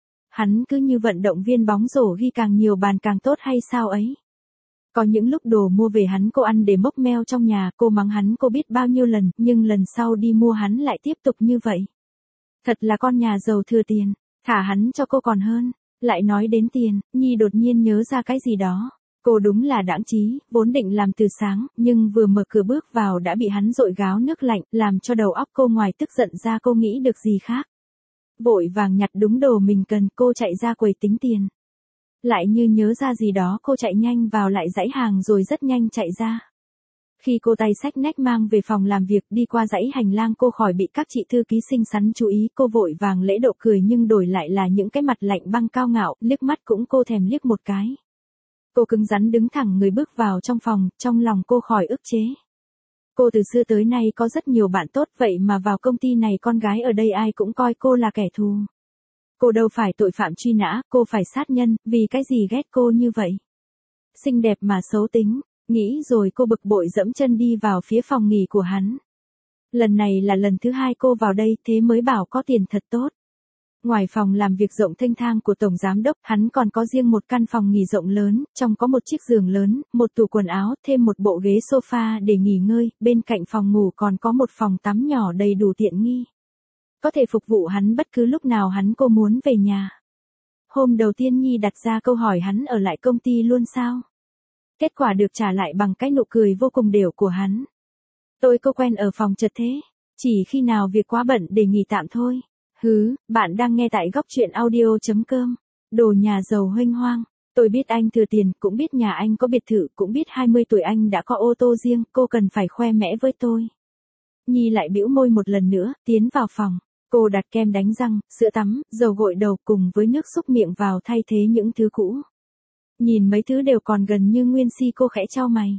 Hắn cứ như vận động viên bóng rổ ghi càng nhiều bàn càng tốt hay sao ấy. Có những lúc đồ mua về hắn cô ăn để mốc meo trong nhà, cô mắng hắn cô biết bao nhiêu lần, nhưng lần sau đi mua hắn lại tiếp tục như vậy. Thật là con nhà giàu thừa tiền, thả hắn cho cô còn hơn. Lại nói đến tiền, Nhi đột nhiên nhớ ra cái gì đó. Cô đúng là đãng trí, vốn định làm từ sáng, nhưng vừa mở cửa bước vào đã bị hắn dội gáo nước lạnh, làm cho đầu óc cô ngoài tức giận ra cô nghĩ được gì khác. Vội vàng nhặt đúng đồ mình cần, cô chạy ra quầy tính tiền. Lại như nhớ ra gì đó cô chạy nhanh vào lại dãy hàng rồi rất nhanh chạy ra. Khi cô tay xách nách mang về phòng làm việc đi qua dãy hành lang cô khỏi bị các chị thư ký xinh xắn chú ý, cô vội vàng lễ độ cười nhưng đổi lại là những cái mặt lạnh băng cao ngạo, liếc mắt cũng cô thèm liếc một cái. Cô cứng rắn đứng thẳng người bước vào trong phòng, trong lòng cô khỏi ức chế. Cô từ xưa tới nay có rất nhiều bạn tốt vậy mà vào công ty này con gái ở đây ai cũng coi cô là kẻ thù. Cô đâu phải tội phạm truy nã, cô phải sát nhân, vì cái gì ghét cô như vậy? Xinh đẹp mà xấu tính. Nghĩ rồi cô bực bội dẫm chân đi vào phía phòng nghỉ của hắn. Lần này là lần thứ 2 cô vào đây thế mới bảo có tiền thật tốt. Ngoài phòng làm việc rộng thênh thang của Tổng Giám Đốc, hắn còn có riêng một căn phòng nghỉ rộng lớn, trong có một chiếc giường lớn, một tủ quần áo, thêm một bộ ghế sofa để nghỉ ngơi, bên cạnh phòng ngủ còn có một phòng tắm nhỏ đầy đủ tiện nghi. Có thể phục vụ hắn bất cứ lúc nào hắn cô muốn về nhà. Hôm đầu tiên Nhi đặt ra câu hỏi hắn ở lại công ty luôn sao? Kết quả được trả lại bằng cái nụ cười vô cùng đều của hắn. Tôi cô quen ở phòng chật thế, chỉ khi nào việc quá bận để nghỉ tạm thôi. Bạn đang nghe tại góc truyện audio.com. Đồ nhà giàu huênh hoang. Tôi biết anh thừa tiền, cũng biết nhà anh có biệt thự, cũng biết 20 tuổi anh đã có ô tô riêng, cô cần phải khoe mẽ với tôi. Nhi lại bĩu môi một lần nữa, tiến vào phòng. Cô đặt kem đánh răng, sữa tắm, dầu gội đầu cùng với nước súc miệng vào thay thế những thứ cũ. Nhìn mấy thứ đều còn gần như nguyên si cô khẽ chau mày.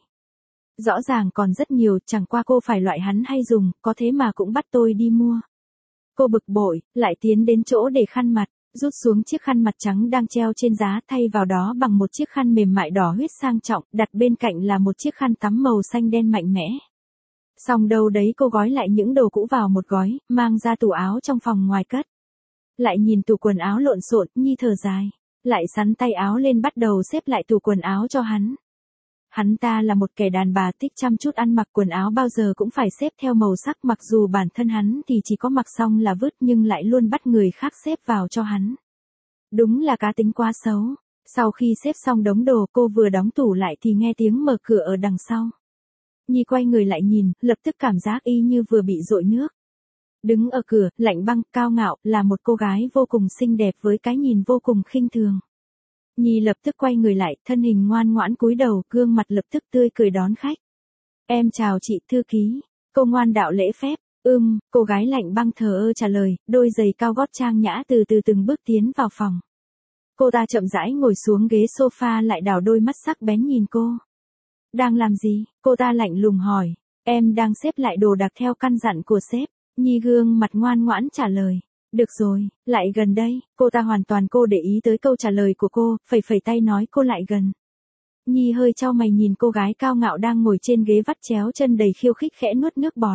Rõ ràng còn rất nhiều, chẳng qua cô phải loại hắn hay dùng, có thế mà cũng bắt tôi đi mua. Cô bực bội, lại tiến đến chỗ để khăn mặt, rút xuống chiếc khăn mặt trắng đang treo trên giá thay vào đó bằng một chiếc khăn mềm mại đỏ huyết sang trọng, đặt bên cạnh là một chiếc khăn tắm màu xanh đen mạnh mẽ. Xong đâu đấy cô gói lại những đồ cũ vào một gói, mang ra tủ áo trong phòng ngoài cất. Lại nhìn tủ quần áo lộn xộn, Nhi thở dài. Lại xắn tay áo lên bắt đầu xếp lại tủ quần áo cho hắn. Hắn ta là một kẻ đàn bà thích chăm chút ăn mặc quần áo bao giờ cũng phải xếp theo màu sắc mặc dù bản thân hắn thì chỉ có mặc xong là vứt nhưng lại luôn bắt người khác xếp vào cho hắn. Đúng là cá tính quá xấu. Sau khi xếp xong đống đồ cô vừa đóng tủ lại thì nghe tiếng mở cửa ở đằng sau. Nhi quay người lại nhìn, lập tức cảm giác y như vừa bị dội nước. Đứng ở cửa, lạnh băng, cao ngạo, là một cô gái vô cùng xinh đẹp với cái nhìn vô cùng khinh thường. Nhi lập tức quay người lại, thân hình ngoan ngoãn cúi đầu, gương mặt lập tức tươi cười đón khách. Em chào chị thư ký. Cô ngoan đạo lễ phép. Cô gái lạnh băng thờ ơ trả lời, đôi giày cao gót trang nhã từ từ từng bước tiến vào phòng. Cô ta chậm rãi ngồi xuống ghế sofa lại đảo đôi mắt sắc bén nhìn cô. Đang làm gì? Cô ta lạnh lùng hỏi. Em đang xếp lại đồ đạc theo căn dặn của sếp. Nhi gương mặt ngoan ngoãn trả lời. Được rồi, lại gần đây. Cô ta hoàn toàn cô để ý tới câu trả lời của cô, phẩy phẩy tay nói cô lại gần. Nhi hơi chau mày nhìn cô gái cao ngạo đang ngồi trên ghế vắt chéo chân đầy khiêu khích khẽ nuốt nước bọt.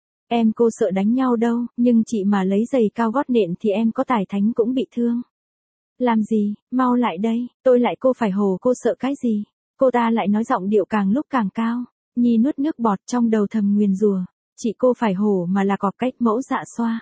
Em cô sợ đánh nhau đâu, nhưng chị mà lấy giày cao gót nện thì em có tài thánh cũng bị thương. Làm gì, mau lại đây, tôi lại cô phải hồ cô sợ cái gì. Cô ta lại nói giọng điệu càng lúc càng cao. Nhi nuốt nước bọt trong đầu thầm nguyền rủa. Chị cô phải hổ mà là cọp cách mẫu dạ xoa.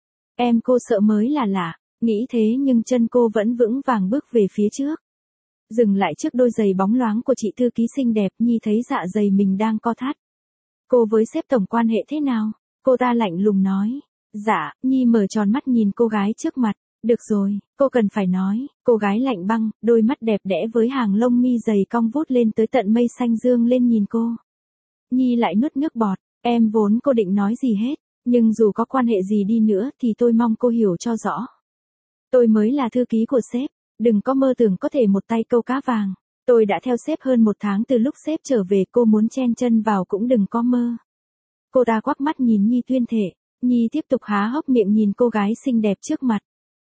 Em cô sợ mới là lạ, nghĩ thế nhưng chân cô vẫn vững vàng bước về phía trước. Dừng lại trước đôi giày bóng loáng của chị thư ký xinh đẹp, Nhi thấy dạ dày mình đang co thắt. Cô với sếp tổng quan hệ thế nào? Cô ta lạnh lùng nói. Dạ, Nhi mở tròn mắt nhìn cô gái trước mặt. Được rồi, cô cần phải nói, cô gái lạnh băng, đôi mắt đẹp đẽ với hàng lông mi dày cong vút lên tới tận mây xanh dương lên nhìn cô. Nhi lại nuốt nước bọt, em vốn cô định nói gì hết, nhưng dù có quan hệ gì đi nữa thì tôi mong cô hiểu cho rõ. Tôi mới là thư ký của sếp, đừng có mơ tưởng có thể một tay câu cá vàng. Tôi đã theo sếp hơn 1 tháng từ lúc sếp trở về, cô muốn chen chân vào cũng đừng có mơ. Cô ta quắc mắt nhìn Nhi tuyên thệ, Nhi tiếp tục há hốc miệng nhìn cô gái xinh đẹp trước mặt.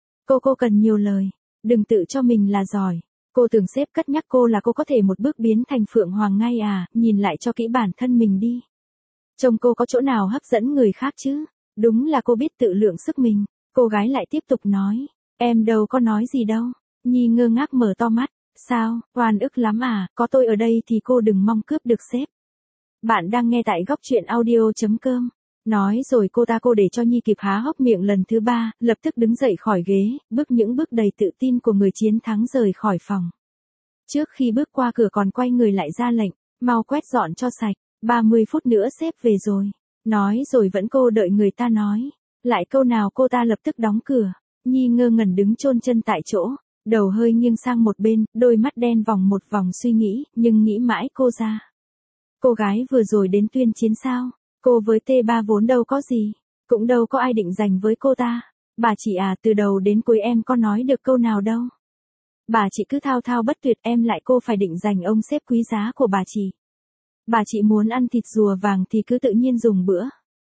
Cô cần nhiều lời, đừng tự cho mình là giỏi. Cô tưởng sếp cất nhắc cô là cô có thể một bước biến thành Phượng Hoàng ngay à, nhìn lại cho kỹ bản thân mình đi. Trông cô có chỗ nào hấp dẫn người khác chứ? Đúng là cô biết tự lượng sức mình. Cô gái lại tiếp tục nói, em đâu có nói gì đâu. Nhi ngơ ngác mở to mắt, sao, oan ức lắm à, có tôi ở đây thì cô đừng mong cướp được sếp. Bạn đang nghe tại góc truyện audio.com. Nói rồi cô để cho Nhi kịp há hốc miệng lần thứ 3, lập tức đứng dậy khỏi ghế, bước những bước đầy tự tin của người chiến thắng rời khỏi phòng. Trước khi bước qua cửa còn quay người lại ra lệnh, mau quét dọn cho sạch, 30 phút nữa sếp về rồi. Nói rồi vẫn cô đợi người ta nói. Lại câu nào cô ta lập tức đóng cửa. Nhi ngơ ngẩn đứng chôn chân tại chỗ, đầu hơi nghiêng sang một bên, đôi mắt đen vòng một vòng suy nghĩ, nhưng nghĩ mãi cô ra. Cô gái vừa rồi đến tuyên chiến sao? Cô với T3 vốn đâu có gì, cũng đâu có ai định giành với cô ta. Bà chị à, từ đầu đến cuối em có nói được câu nào đâu. Bà chị cứ thao thao bất tuyệt, em lại cô phải định giành ông sếp quý giá của bà chị. Bà chị muốn ăn thịt rùa vàng thì cứ tự nhiên dùng bữa.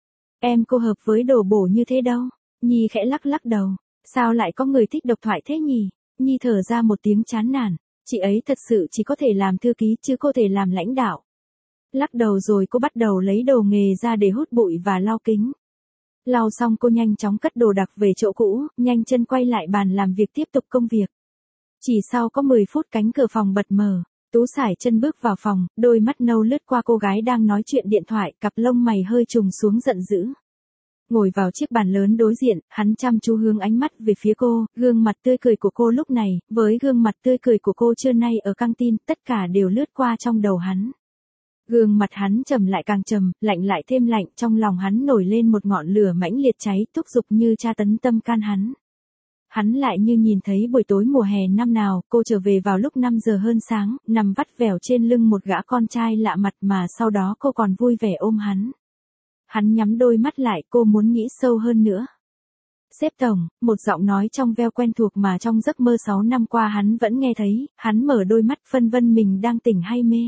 Em cô hợp với đồ bổ như thế đâu. Nhi khẽ lắc đầu. Sao lại có người thích độc thoại thế nhỉ? Nhi thở ra một tiếng chán nản. Chị ấy thật sự chỉ có thể làm thư ký chứ cô thể làm lãnh đạo. Lắc đầu rồi cô bắt đầu lấy đồ nghề ra để hút bụi và lau kính. Lau xong cô nhanh chóng cất đồ đạc về chỗ cũ, nhanh chân quay lại bàn làm việc tiếp tục công việc. Chỉ sau có 10 phút cánh cửa phòng bật mở. Tú sải chân bước vào phòng, đôi mắt nâu lướt qua cô gái đang nói chuyện điện thoại, cặp lông mày hơi trùng xuống giận dữ. Ngồi vào chiếc bàn lớn đối diện, hắn chăm chú hướng ánh mắt về phía cô, gương mặt tươi cười của cô lúc này, với gương mặt tươi cười của cô trưa nay ở căng tin, tất cả đều lướt qua trong đầu hắn. Gương mặt hắn trầm lại càng trầm, lạnh lại thêm lạnh, trong lòng hắn nổi lên một ngọn lửa mãnh liệt cháy, thúc giục như tra tấn tâm can hắn. Hắn lại như nhìn thấy buổi tối mùa hè năm nào, cô trở về vào lúc 5 giờ hơn sáng, nằm vắt vẻo trên lưng một gã con trai lạ mặt mà sau đó cô còn vui vẻ ôm hắn. Hắn nhắm đôi mắt lại, cô muốn nghĩ sâu hơn nữa. Sếp tổng, một giọng nói trong veo quen thuộc mà trong giấc mơ 6 năm qua hắn vẫn nghe thấy, hắn mở đôi mắt phân vân mình đang tỉnh hay mê.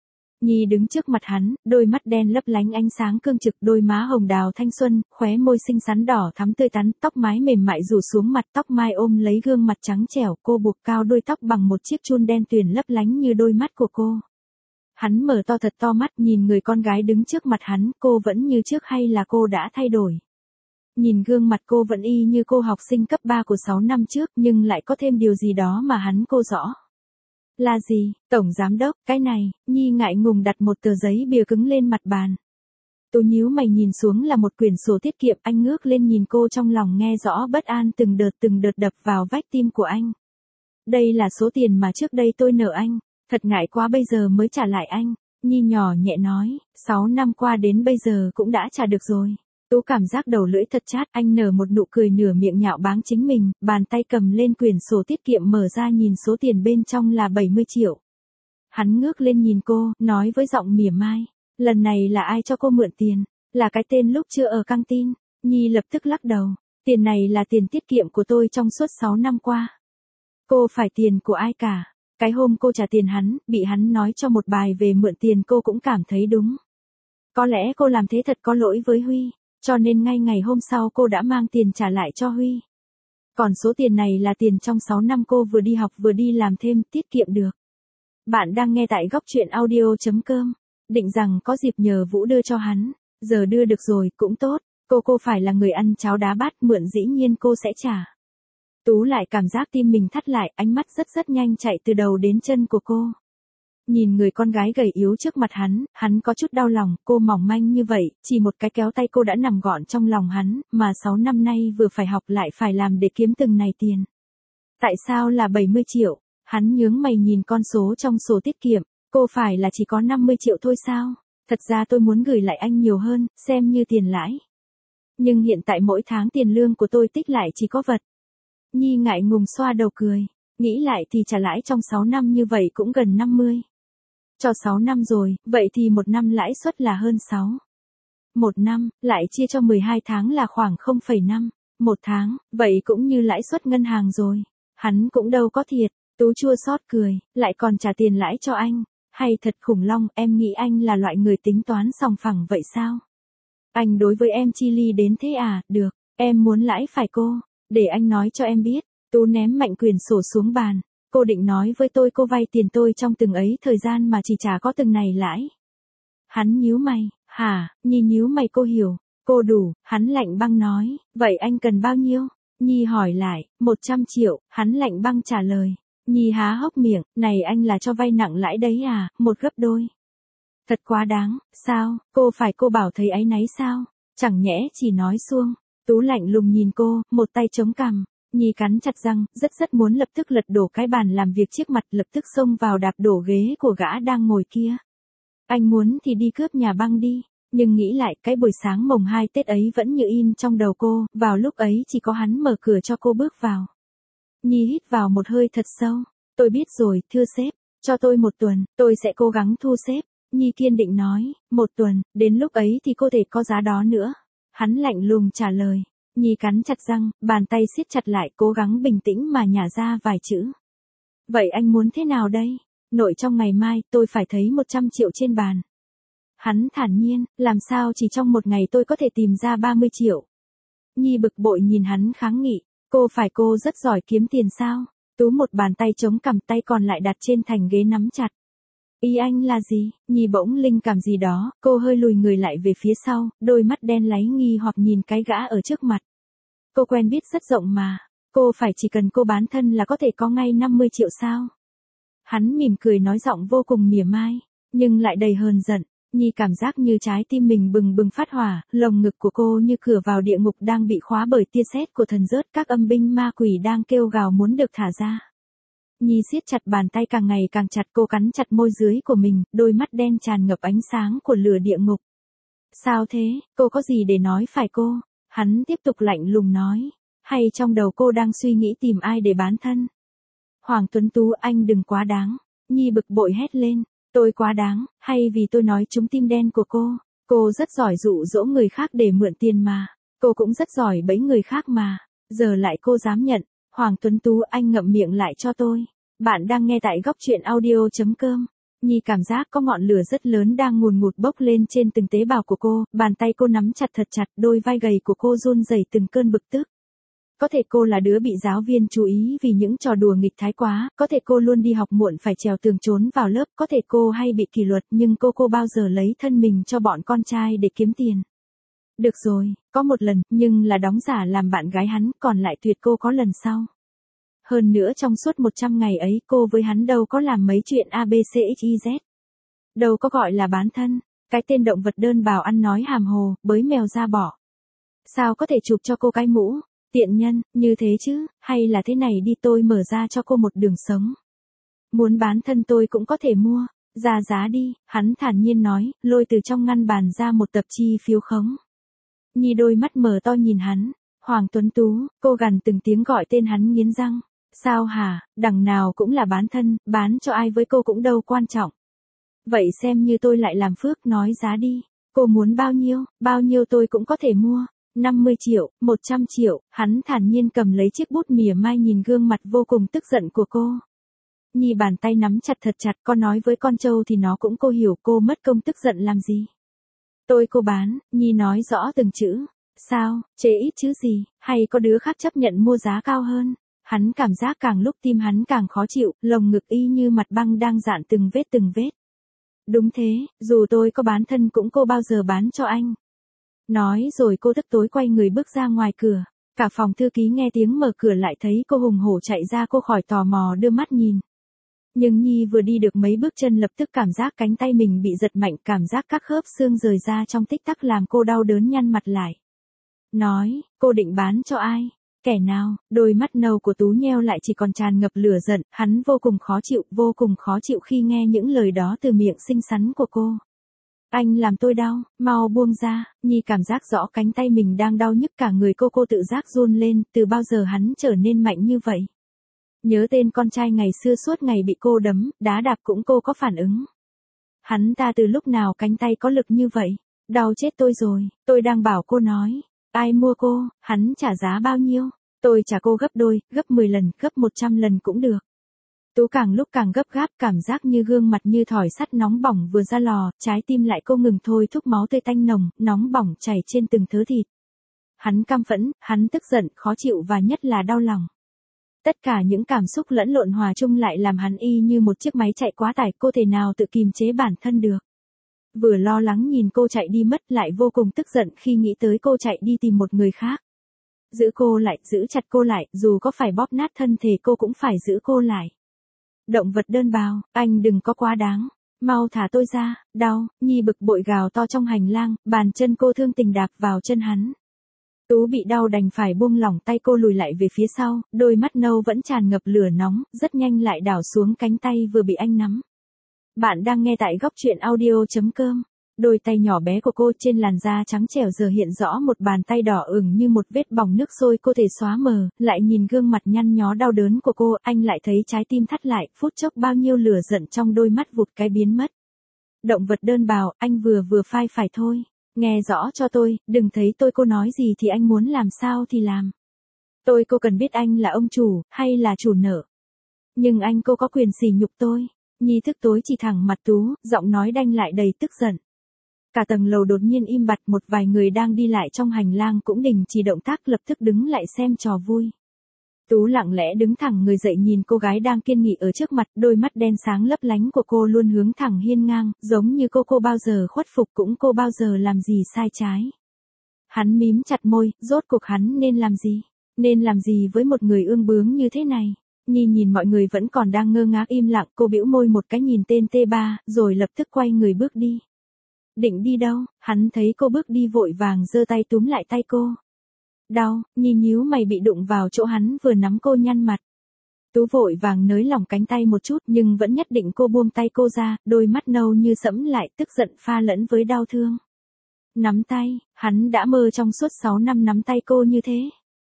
Nhi đứng trước mặt hắn, đôi mắt đen lấp lánh ánh sáng cương trực, đôi má hồng đào thanh xuân, khóe môi xinh xắn đỏ thắm tươi tắn, tóc mái mềm mại rủ xuống mặt, tóc mai ôm lấy gương mặt trắng trẻo, cô buộc cao đuôi tóc bằng một chiếc chun đen tuyền lấp lánh như đôi mắt của cô. Hắn mở to thật to mắt nhìn người con gái đứng trước mặt hắn, cô vẫn như trước hay là cô đã thay đổi? Nhìn gương mặt cô vẫn y như cô học sinh cấp 3 của 6 năm trước, nhưng lại có thêm điều gì đó mà hắn cô rõ. Là gì, Tổng Giám Đốc, cái này, Nhi ngại ngùng đặt một tờ giấy bìa cứng lên mặt bàn. Tú nhíu mày nhìn xuống là một quyển sổ tiết kiệm, anh ngước lên nhìn cô trong lòng nghe rõ bất an từng đợt đập vào vách tim của anh. Đây là số tiền mà trước đây tôi nợ anh, thật ngại quá bây giờ mới trả lại anh. Nhi nhỏ nhẹ nói, 6 năm qua đến bây giờ cũng đã trả được rồi. Tú cảm giác đầu lưỡi thật chát, anh nở một nụ cười nửa miệng nhạo báng chính mình, bàn tay cầm lên quyển sổ tiết kiệm mở ra nhìn số tiền bên trong là 70 triệu. Hắn ngước lên nhìn cô, nói với giọng mỉa mai, lần này là ai cho cô mượn tiền, là cái tên lúc chưa ở căng tin. Nhi lập tức lắc đầu, tiền này là tiền tiết kiệm của tôi trong suốt 6 năm qua. Cô phải tiền của ai cả, cái hôm cô trả tiền hắn, bị hắn nói cho một bài về mượn tiền cô cũng cảm thấy đúng. Có lẽ cô làm thế thật có lỗi với Huy. Cho nên ngay ngày hôm sau cô đã mang tiền trả lại cho Huy. Còn số tiền này là tiền trong 6 năm cô vừa đi học vừa đi làm thêm, tiết kiệm được. Bạn đang nghe tại góc truyện audio.com. Định rằng có dịp nhờ Vũ đưa cho hắn. Giờ đưa được rồi, cũng tốt. Cô phải là người ăn cháo đá bát, mượn dĩ nhiên cô sẽ trả. Tú lại cảm giác tim mình thắt lại, ánh mắt rất nhanh chạy từ đầu đến chân của cô. Nhìn người con gái gầy yếu trước mặt hắn có chút đau lòng, cô mỏng manh như vậy, chỉ một cái kéo tay cô đã nằm gọn trong lòng hắn, mà 6 năm nay vừa phải học lại phải làm để kiếm từng này tiền. Tại sao là 70 triệu? Hắn nhướng mày nhìn con số trong sổ tiết kiệm, cô phải là chỉ có 50 triệu thôi sao? Thật ra tôi muốn gửi lại anh nhiều hơn, xem như tiền lãi. Nhưng hiện tại mỗi tháng tiền lương của tôi tích lại chỉ có vật. Nhi ngại ngùng xoa đầu cười. Nghĩ lại thì trả lãi trong 6 năm như vậy cũng gần 50. Cho 6 năm rồi, vậy thì một năm lãi suất là hơn 6. Một năm, lại chia cho 12 tháng là khoảng 0,5. Một tháng, vậy cũng như lãi suất ngân hàng rồi. Hắn cũng đâu có thiệt. Tú chua xót cười, lại còn trả tiền lãi cho anh. Hay thật khủng long, em nghĩ anh là loại người tính toán sòng phẳng vậy sao? Anh đối với em chi ly đến thế à? Được, em muốn lãi phải cô. Để anh nói cho em biết. Tú ném mạnh quyển sổ xuống bàn. Cô định nói với tôi cô vay tiền tôi trong từng ấy thời gian mà chỉ trả có từng này lãi. Hắn nhíu mày, hả? Nhi nhíu mày cô hiểu. Cô đủ, hắn lạnh băng nói, vậy anh cần bao nhiêu? Nhi hỏi lại, 100 triệu, hắn lạnh băng trả lời. Nhi há hốc miệng, này anh là cho vay nặng lãi đấy à, một gấp đôi. Thật quá đáng, sao, cô bảo thấy áy náy sao? Chẳng nhẽ chỉ nói suông. Tú lạnh lùng nhìn cô, một tay chống cằm. Nhi cắn chặt răng, rất muốn lập tức lật đổ cái bàn làm việc trước mặt, lập tức xông vào đạp đổ ghế của gã đang ngồi kia. Anh muốn thì đi cướp nhà băng đi, nhưng nghĩ lại cái buổi sáng mồng 2 Tết ấy vẫn như in trong đầu cô, vào lúc ấy chỉ có hắn mở cửa cho cô bước vào. Nhi hít vào một hơi thật sâu, tôi biết rồi, thưa sếp, cho tôi 1 tuần, tôi sẽ cố gắng thu xếp. Nhi kiên định nói, 1 tuần, đến lúc ấy thì cô thể có giá đó nữa. Hắn lạnh lùng trả lời. Nhi cắn chặt răng, bàn tay siết chặt lại, cố gắng bình tĩnh mà nhả ra vài chữ. Vậy anh muốn thế nào đây? Nội trong ngày mai, tôi phải thấy 100 triệu trên bàn. Hắn thản nhiên, làm sao chỉ trong một ngày tôi có thể tìm ra 30 triệu? Nhi bực bội nhìn hắn kháng nghị, cô rất giỏi kiếm tiền sao? Tú một bàn tay chống cằm, tay còn lại đặt trên thành ghế nắm chặt. Ý anh là gì? Nhi bỗng linh cảm gì đó, cô hơi lùi người lại về phía sau, đôi mắt đen láy nghi hoặc nhìn cái gã ở trước mặt. Cô quen biết rất rộng mà, cô phải chỉ cần cô bán thân là có thể có ngay 50 triệu sao? Hắn mỉm cười nói giọng vô cùng mỉa mai, nhưng lại đầy hờn giận. Nhi cảm giác như trái tim mình bừng bừng phát hỏa, lồng ngực của cô như cửa vào địa ngục đang bị khóa bởi tia sét của thần rớt, các âm binh ma quỷ đang kêu gào muốn được thả ra. Nhi siết chặt bàn tay càng ngày càng chặt, cô cắn chặt môi dưới của mình, đôi mắt đen tràn ngập ánh sáng của lửa địa ngục. Sao thế, cô có gì để nói phải cô? Hắn tiếp tục lạnh lùng nói, hay trong đầu cô đang suy nghĩ tìm ai để bán thân? Hoàng Tuấn Tú, anh đừng quá đáng. Nhi bực bội hét lên, tôi quá đáng, hay vì tôi nói trúng tim đen của cô? Cô rất giỏi dụ dỗ người khác để mượn tiền mà. Cô cũng rất giỏi bẫy người khác mà. Giờ lại cô dám nhận. Hoàng Tuấn Tú, anh ngậm miệng lại cho tôi. Bạn đang nghe tại góc truyện audio.com. Nhi cảm giác có ngọn lửa rất lớn đang ngùn ngụt bốc lên trên từng tế bào của cô, bàn tay cô nắm chặt thật chặt, đôi vai gầy của cô run rẩy từng cơn bực tức. Có thể cô là đứa bị giáo viên chú ý vì những trò đùa nghịch thái quá, có thể cô luôn đi học muộn phải trèo tường trốn vào lớp, có thể cô hay bị kỷ luật, nhưng cô bao giờ lấy thân mình cho bọn con trai để kiếm tiền. Được rồi, có một lần, nhưng là đóng giả làm bạn gái hắn, còn lại tuyệt cô có lần sau. Hơn nữa trong suốt 100 ngày ấy cô với hắn đâu có làm mấy chuyện ABCXYZ. Đâu có gọi là bán thân, cái tên động vật đơn bào ăn nói hàm hồ, bới mèo ra bỏ. Sao có thể chụp cho cô cái mũ? Tiện nhân, như thế chứ, hay là thế này đi, tôi mở ra cho cô một đường sống. Muốn bán thân tôi cũng có thể mua, ra giá đi, hắn thản nhiên nói, lôi từ trong ngăn bàn ra một tập chi phiếu khống. Nhi đôi mắt mở to nhìn hắn, Hoàng Tuấn Tú, cô gằn từng tiếng gọi tên hắn nghiến răng. Sao hả, đằng nào cũng là bán thân, bán cho ai với cô cũng đâu quan trọng. Vậy xem như tôi lại làm phước, nói giá đi, cô muốn bao nhiêu tôi cũng có thể mua. 50 triệu, 100 triệu, hắn thản nhiên cầm lấy chiếc bút mỉa mai nhìn gương mặt vô cùng tức giận của cô. Nhi bàn tay nắm chặt thật chặt, con nói với con trâu thì nó cũng cô hiểu, cô mất công tức giận làm gì. Cô bán, Nhi nói rõ từng chữ. Sao, chế ít chứ gì, hay có đứa khác chấp nhận mua giá cao hơn. Hắn cảm giác càng lúc tim hắn càng khó chịu, lồng ngực y như mặt băng đang dạn từng vết. Đúng thế, dù tôi có bán thân cũng cô bao giờ bán cho anh. Nói rồi cô tức tối quay người bước ra ngoài cửa. Cả phòng thư ký nghe tiếng mở cửa lại thấy cô hùng hổ chạy ra, cô khỏi tò mò đưa mắt nhìn. Nhưng Nhi vừa đi được mấy bước chân lập tức cảm giác cánh tay mình bị giật mạnh, cảm giác các khớp xương rời ra trong tích tắc làm cô đau đớn nhăn mặt lại. Nói, cô định bán cho ai? Kẻ nào? Đôi mắt nâu của Tú nheo lại chỉ còn tràn ngập lửa giận, hắn vô cùng khó chịu khi nghe những lời đó từ miệng xinh xắn của cô. Anh làm tôi đau, mau buông ra. Nhi cảm giác rõ cánh tay mình đang đau nhức cả người cô tự giác run lên, từ bao giờ hắn trở nên mạnh như vậy. Nhớ tên con trai ngày xưa suốt ngày bị cô đấm, đá đạp cũng cô có phản ứng. Hắn ta từ lúc nào cánh tay có lực như vậy, đau chết tôi rồi, tôi đang bảo cô nói. Ai mua cô, hắn trả giá bao nhiêu? Tôi trả cô gấp đôi, gấp 10 lần, gấp 100 lần cũng được. Tú càng lúc càng gấp gáp, cảm giác như gương mặt như thỏi sắt nóng bỏng vừa ra lò, trái tim lại cô ngừng thôi thúc máu tươi tanh nồng, nóng bỏng chảy trên từng thớ thịt. Hắn căm phẫn, hắn tức giận, khó chịu và nhất là đau lòng. Tất cả những cảm xúc lẫn lộn hòa chung lại làm hắn y như một chiếc máy chạy quá tải, cô thể nào tự kìm chế bản thân được. Vừa lo lắng nhìn cô chạy đi mất lại vô cùng tức giận khi nghĩ tới cô chạy đi tìm một người khác. Giữ cô lại, giữ chặt cô lại, dù có phải bóp nát thân thể cô cũng phải giữ cô lại. Động vật đơn bào, anh đừng có quá đáng. Mau thả tôi ra, đau. Nhi bực bội gào to trong hành lang, bàn chân cô thương tình đạp vào chân hắn. Tú bị đau đành phải buông lỏng tay cô lùi lại về phía sau, đôi mắt nâu vẫn tràn ngập lửa nóng, rất nhanh lại đảo xuống cánh tay vừa bị anh nắm. Bạn đang nghe tại góc truyện audio.com. Đôi tay nhỏ bé của cô trên làn da trắng trẻo giờ hiện rõ một bàn tay đỏ ửng như một vết bỏng nước sôi, cô thể xóa mờ, lại nhìn gương mặt nhăn nhó đau đớn của cô, anh lại thấy trái tim thắt lại, phút chốc bao nhiêu lửa giận trong đôi mắt vụt cái biến mất. Động vật đơn bào, anh vừa phai phải thôi. Nghe rõ cho tôi, đừng thấy tôi cô nói gì thì anh muốn làm sao thì làm. Cô cần biết anh là ông chủ, hay là chủ nợ. Nhưng anh cô có quyền sỉ nhục tôi. Nhi thức tối chỉ thẳng mặt Tú, giọng nói đanh lại đầy tức giận. Cả tầng lầu đột nhiên im bặt, một vài người đang đi lại trong hành lang cũng đình chỉ động tác, lập tức đứng lại xem trò vui. Tú lặng lẽ đứng thẳng người dậy nhìn cô gái đang kiên nghị ở trước mặt, đôi mắt đen sáng lấp lánh của cô luôn hướng thẳng hiên ngang, giống như cô bao giờ khuất phục cũng cô bao giờ làm gì sai trái. Hắn mím chặt môi, rốt cuộc hắn nên làm gì? Nên làm gì với một người ương bướng như thế này? Nhi nhìn mọi người vẫn còn đang ngơ ngác im lặng, cô bĩu môi một cái nhìn tên T3, rồi lập tức quay người bước đi. Định đi đâu? Hắn thấy cô bước đi vội vàng giơ tay túm lại tay cô. Đau. Nhi nhíu mày bị đụng vào chỗ hắn vừa nắm cô nhăn mặt. Tú vội vàng nới lỏng cánh tay một chút nhưng vẫn nhất định cô buông tay cô ra, đôi mắt nâu như sẫm lại, tức giận pha lẫn với đau thương. Nắm tay, hắn đã mơ trong suốt 6 năm nắm tay cô như thế.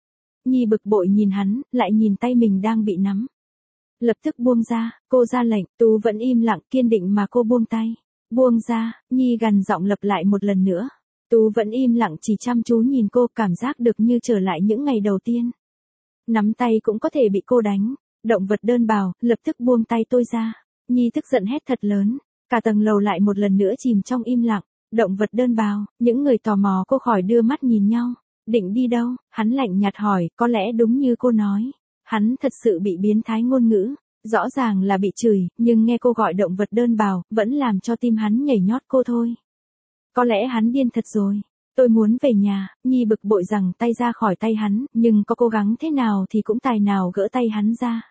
Nhi bực bội nhìn hắn, lại nhìn tay mình đang bị nắm. Lập tức buông ra, cô ra lệnh, Tú vẫn im lặng kiên định mà cô buông tay. Buông ra, Nhi gằn giọng lặp lại một lần nữa. Tú vẫn im lặng chỉ chăm chú nhìn cô, cảm giác được như trở lại những ngày đầu tiên. Nắm tay cũng có thể bị cô đánh. Động vật đơn bào, lập tức buông tay tôi ra. Nhi tức giận hét thật lớn. Cả tầng lầu lại một lần nữa chìm trong im lặng. Động vật đơn bào, những người tò mò cô khỏi đưa mắt nhìn nhau. Định đi đâu? Hắn lạnh nhạt hỏi, có lẽ đúng như cô nói. Hắn thật sự bị biến thái ngôn ngữ. Rõ ràng là bị chửi, nhưng nghe cô gọi động vật đơn bào, vẫn làm cho tim hắn nhảy nhót cô thôi. Có lẽ hắn điên thật rồi. Tôi muốn về nhà. Nhi bực bội rằng tay ra khỏi tay hắn, nhưng có cố gắng thế nào thì cũng tài nào gỡ tay hắn ra.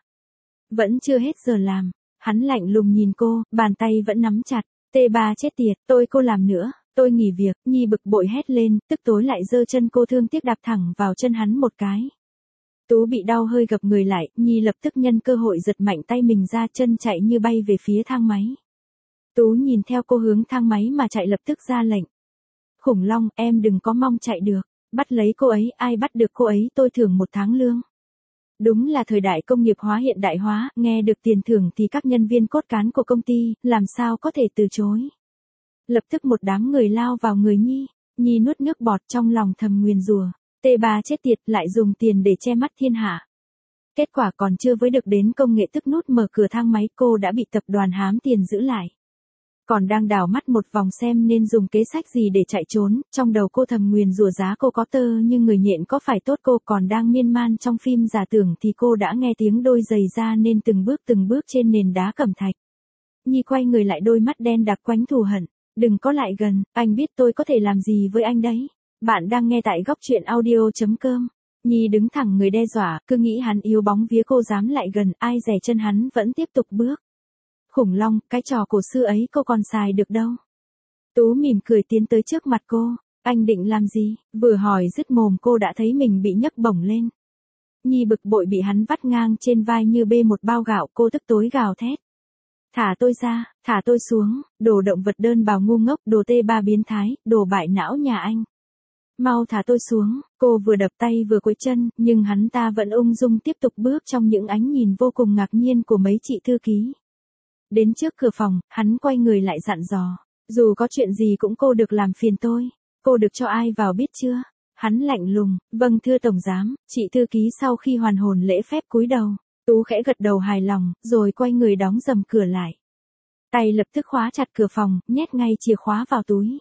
Vẫn chưa hết giờ làm. Hắn lạnh lùng nhìn cô, bàn tay vẫn nắm chặt. T3 chết tiệt, cô làm nữa, tôi nghỉ việc. Nhi bực bội hét lên, tức tối lại giơ chân cô thương tiếc đạp thẳng vào chân hắn một cái. Tú bị đau hơi gập người lại, Nhi lập tức nhân cơ hội giật mạnh tay mình ra, chân chạy như bay về phía thang máy. Tú nhìn theo cô hướng thang máy mà chạy, lập tức ra lệnh. Khủng long, em đừng có mong chạy được. Bắt lấy cô ấy, ai bắt được cô ấy tôi thưởng 1 tháng lương. Đúng là thời đại công nghiệp hóa hiện đại hóa, nghe được tiền thưởng thì các nhân viên cốt cán của công ty, làm sao có thể từ chối. Lập tức một đám người lao vào người Nhi. Nhi nuốt nước bọt trong lòng thầm nguyền rủa. T3 chết tiệt, lại dùng tiền để che mắt thiên hạ. Kết quả còn chưa với được đến công nghệ tức nút mở cửa thang máy, cô đã bị tập đoàn hám tiền giữ lại. Còn đang đảo mắt một vòng xem nên dùng kế sách gì để chạy trốn, trong đầu cô thầm nguyền rủa giá cô có tơ nhưng người nhện có phải tốt. Cô còn đang miên man trong phim giả tưởng thì cô đã nghe tiếng đôi giày ra nên từng bước trên nền đá cẩm thạch. Nhi quay người lại, đôi mắt đen đặc quánh thù hận. Đừng có lại gần, anh biết tôi có thể làm gì với anh đấy. Bạn đang nghe tại góc truyện audio.com. Nhi đứng thẳng người đe dọa, cứ nghĩ hắn yếu bóng vía cô dám lại gần, ai dè chân hắn vẫn tiếp tục bước. Khủng long, cái trò cổ xưa ấy cô còn xài được đâu. Tú mỉm cười tiến tới trước mặt cô. Anh định làm gì? Vừa hỏi dứt mồm cô đã thấy mình bị nhấc bổng lên. Nhi bực bội bị hắn vắt ngang trên vai như bê một bao gạo, cô tức tối gào thét. Thả tôi ra, thả tôi xuống, đồ động vật đơn bào ngu ngốc, đồ T3 biến thái, đồ bại não nhà anh. Mau thả tôi xuống, cô vừa đập tay vừa cúi chân, nhưng hắn ta vẫn ung dung tiếp tục bước trong những ánh nhìn vô cùng ngạc nhiên của mấy chị thư ký. Đến trước cửa phòng, hắn quay người lại dặn dò. Dù có chuyện gì cũng cô được làm phiền tôi. Cô được cho ai vào biết chưa? Hắn lạnh lùng, vâng thưa tổng giám, chị thư ký sau khi hoàn hồn lễ phép cúi đầu. Tú khẽ gật đầu hài lòng, rồi quay người đóng dầm cửa lại. Tay lập tức khóa chặt cửa phòng, nhét ngay chìa khóa vào túi.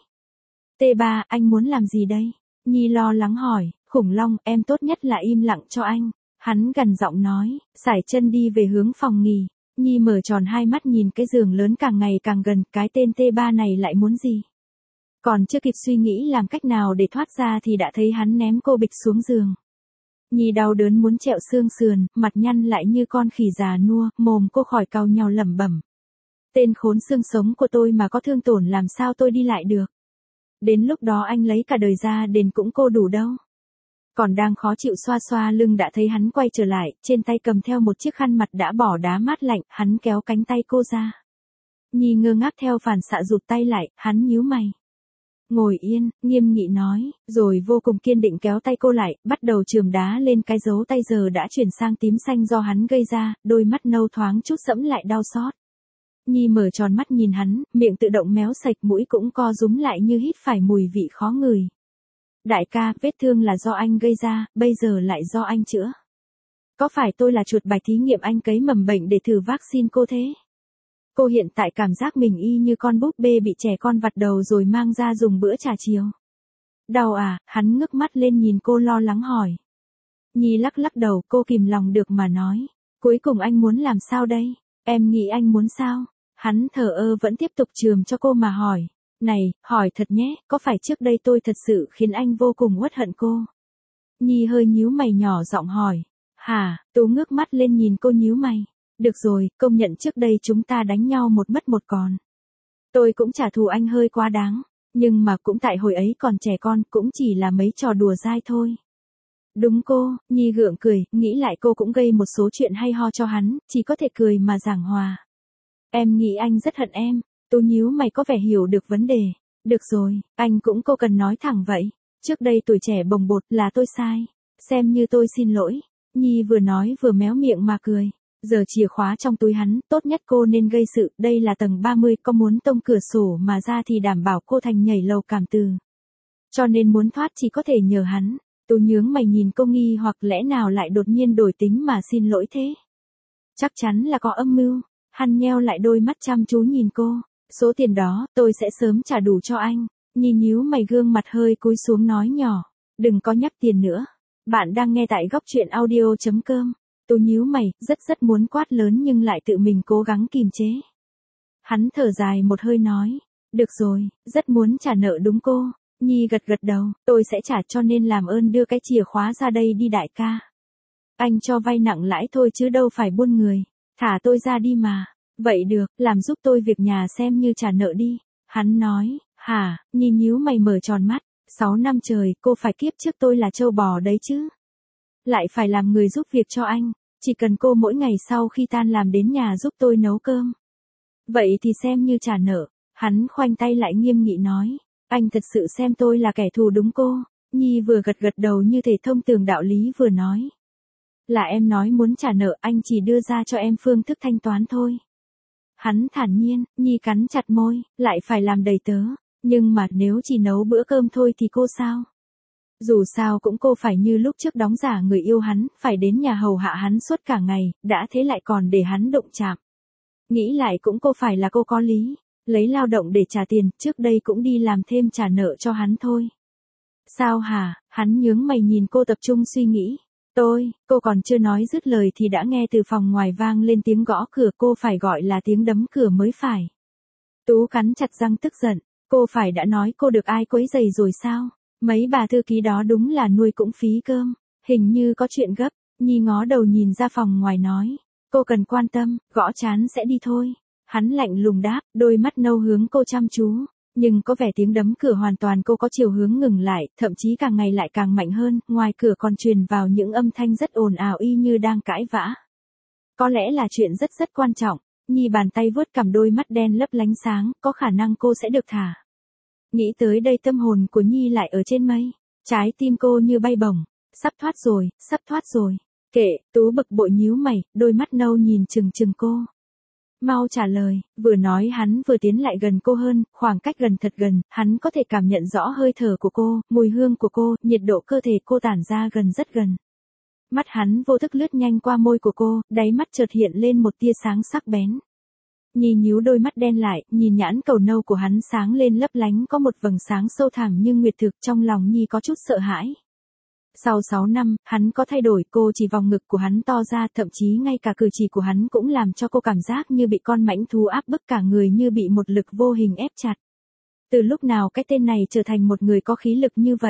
T3, anh muốn làm gì đây? Nhi lo lắng hỏi, khủng long, em tốt nhất là im lặng cho anh. Hắn gằn giọng nói, sải chân đi về hướng phòng nghỉ. Nhi mở tròn hai mắt nhìn cái giường lớn càng ngày càng gần, cái tên T3 này lại muốn gì? Còn chưa kịp suy nghĩ làm cách nào để thoát ra thì đã thấy hắn ném cô bịch xuống giường. Nhi đau đớn muốn trẹo xương sườn, mặt nhăn lại như con khỉ già nua, mồm cô khỏi cau nhau lẩm bẩm. Tên khốn xương sống của tôi mà có thương tổn làm sao tôi đi lại được. Đến lúc đó anh lấy cả đời ra đền cũng cô đủ đâu. Còn đang khó chịu xoa xoa lưng đã thấy hắn quay trở lại, trên tay cầm theo một chiếc khăn mặt đã bỏ đá mát lạnh, hắn kéo cánh tay cô ra. Nhi ngơ ngác theo phản xạ rụt tay lại, hắn nhíu mày. Ngồi yên, nghiêm nghị nói, rồi vô cùng kiên định kéo tay cô lại, bắt đầu chườm đá lên cái dấu tay giờ đã chuyển sang tím xanh do hắn gây ra, đôi mắt nâu thoáng chút sẫm lại đau xót. Nhi mở tròn mắt nhìn hắn, miệng tự động méo sạch, mũi cũng co rúm lại như hít phải mùi vị khó ngửi. Đại ca, vết thương là do anh gây ra, bây giờ lại do anh chữa. Có phải tôi là chuột bạch thí nghiệm anh cấy mầm bệnh để thử vaccine cô thế? Cô hiện tại cảm giác mình y như con búp bê bị trẻ con vặt đầu rồi mang ra dùng bữa trà chiều. Đau à? Hắn ngước mắt lên nhìn cô lo lắng hỏi. Nhi lắc lắc đầu, cô kìm lòng được mà nói. Cuối cùng anh muốn làm sao đây? Em nghĩ anh muốn sao? Hắn thờ ơ vẫn tiếp tục chườm cho cô mà hỏi. Này, hỏi thật nhé, có phải trước đây tôi thật sự khiến anh vô cùng uất hận cô? Nhi hơi nhíu mày nhỏ giọng hỏi. Hả? Tú ngước mắt lên nhìn cô nhíu mày. Được rồi, công nhận trước đây chúng ta đánh nhau một mất một còn. Tôi cũng trả thù anh hơi quá đáng, nhưng mà cũng tại hồi ấy còn trẻ con, cũng chỉ là mấy trò đùa dai thôi. Đúng cô, Nhi gượng cười, nghĩ lại cô cũng gây một số chuyện hay ho cho hắn, chỉ có thể cười mà giảng hòa. Em nghĩ anh rất hận em. Tú nhíu mày có vẻ hiểu được vấn đề. Được rồi, anh cũng cô cần nói thẳng vậy. Trước đây tuổi trẻ bồng bột là tôi sai. Xem như tôi xin lỗi. Nhi vừa nói vừa méo miệng mà cười. Giờ chìa khóa trong túi hắn, tốt nhất cô nên gây sự, đây là tầng 30, có muốn tông cửa sổ mà ra thì đảm bảo cô thành nhảy lầu cảm từ. Cho nên muốn thoát chỉ có thể nhờ hắn. Tú nhướng mày nhìn cô nghi hoặc lẽ nào lại đột nhiên đổi tính mà xin lỗi thế. Chắc chắn là có âm mưu. Hắn nheo lại đôi mắt chăm chú nhìn cô. Số tiền đó, tôi sẽ sớm trả đủ cho anh. Nhi nhíu mày gương mặt hơi cúi xuống nói nhỏ. Đừng có nhắc tiền nữa. Bạn đang nghe tại góc truyện audio.com. Tú nhíu mày, rất muốn quát lớn nhưng lại tự mình cố gắng kìm chế. Hắn thở dài một hơi nói. Được rồi, rất muốn trả nợ đúng cô. Nhi gật đầu, tôi sẽ trả cho nên làm ơn đưa cái chìa khóa ra đây đi đại ca. Anh cho vay nặng lãi thôi chứ đâu phải buôn người. Thả tôi ra đi mà. Vậy được, làm giúp tôi việc nhà xem như trả nợ đi. Hắn nói, hả, Nhi nhíu mày mở tròn mắt. 6 năm trời, cô phải kiếp trước tôi là trâu bò đấy chứ. Lại phải làm người giúp việc cho anh. Chỉ cần cô mỗi ngày sau khi tan làm đến nhà giúp tôi nấu cơm. Vậy thì xem như trả nợ. Hắn khoanh tay lại nghiêm nghị nói. Anh thật sự xem tôi là kẻ thù đúng cô. Nhi vừa gật đầu như thể thông tường đạo lý vừa nói. Là em nói muốn trả nợ, anh chỉ đưa ra cho em phương thức thanh toán thôi. Hắn thản nhiên, Nhi cắn chặt môi, lại phải làm đầy tớ. Nhưng mà nếu chỉ nấu bữa cơm thôi thì cô sao? Dù sao cũng cô phải như lúc trước đóng giả người yêu hắn, phải đến nhà hầu hạ hắn suốt cả ngày, đã thế lại còn để hắn đụng chạm. Nghĩ lại cũng cô phải là cô có lý, lấy lao động để trả tiền, trước đây cũng đi làm thêm trả nợ cho hắn thôi. Sao hả? Hắn nhướng mày nhìn cô tập trung suy nghĩ. Cô còn chưa nói dứt lời thì đã nghe từ phòng ngoài vang lên tiếng gõ cửa, cô phải gọi là tiếng đấm cửa mới phải. Tú cắn chặt răng tức giận, cô phải đã nói cô được ai quấy rầy rồi sao? Mấy bà thư ký đó đúng là nuôi cũng phí cơm, hình như có chuyện gấp. Nhi ngó đầu nhìn ra phòng ngoài nói, cô cần quan tâm, gõ chán sẽ đi thôi. Hắn lạnh lùng đáp, đôi mắt nâu hướng cô chăm chú, nhưng có vẻ tiếng đấm cửa hoàn toàn cô có chiều hướng ngừng lại, thậm chí càng ngày lại càng mạnh hơn, ngoài cửa còn truyền vào những âm thanh rất ồn ào y như đang cãi vã. Có lẽ là chuyện rất quan trọng. Nhi bàn tay vuốt cằm, đôi mắt đen lấp lánh sáng, có khả năng cô sẽ được thả. Nghĩ tới đây tâm hồn của Nhi lại ở trên mây. Trái tim cô như bay bổng. Sắp thoát rồi, sắp thoát rồi. Kệ, Tú bực bội nhíu mày, đôi mắt nâu nhìn chừng chừng cô. Mau trả lời, vừa nói hắn vừa tiến lại gần cô hơn, khoảng cách gần thật gần, hắn có thể cảm nhận rõ hơi thở của cô, mùi hương của cô, nhiệt độ cơ thể cô tản ra gần rất gần. Mắt hắn vô thức lướt nhanh qua môi của cô, đáy mắt chợt hiện lên một tia sáng sắc bén. Nhi nhíu đôi mắt đen lại, nhìn nhãn cầu nâu của hắn sáng lên lấp lánh, có một vầng sáng sâu thẳm như nguyệt thực, trong lòng Nhi có chút sợ hãi. Sau 6 năm, hắn có thay đổi, cô chỉ vòng ngực của hắn to ra, thậm chí ngay cả cử chỉ của hắn cũng làm cho cô cảm giác như bị con mãnh thú áp bức, cả người như bị một lực vô hình ép chặt. Từ lúc nào cái tên này trở thành một người có khí lực như vậy?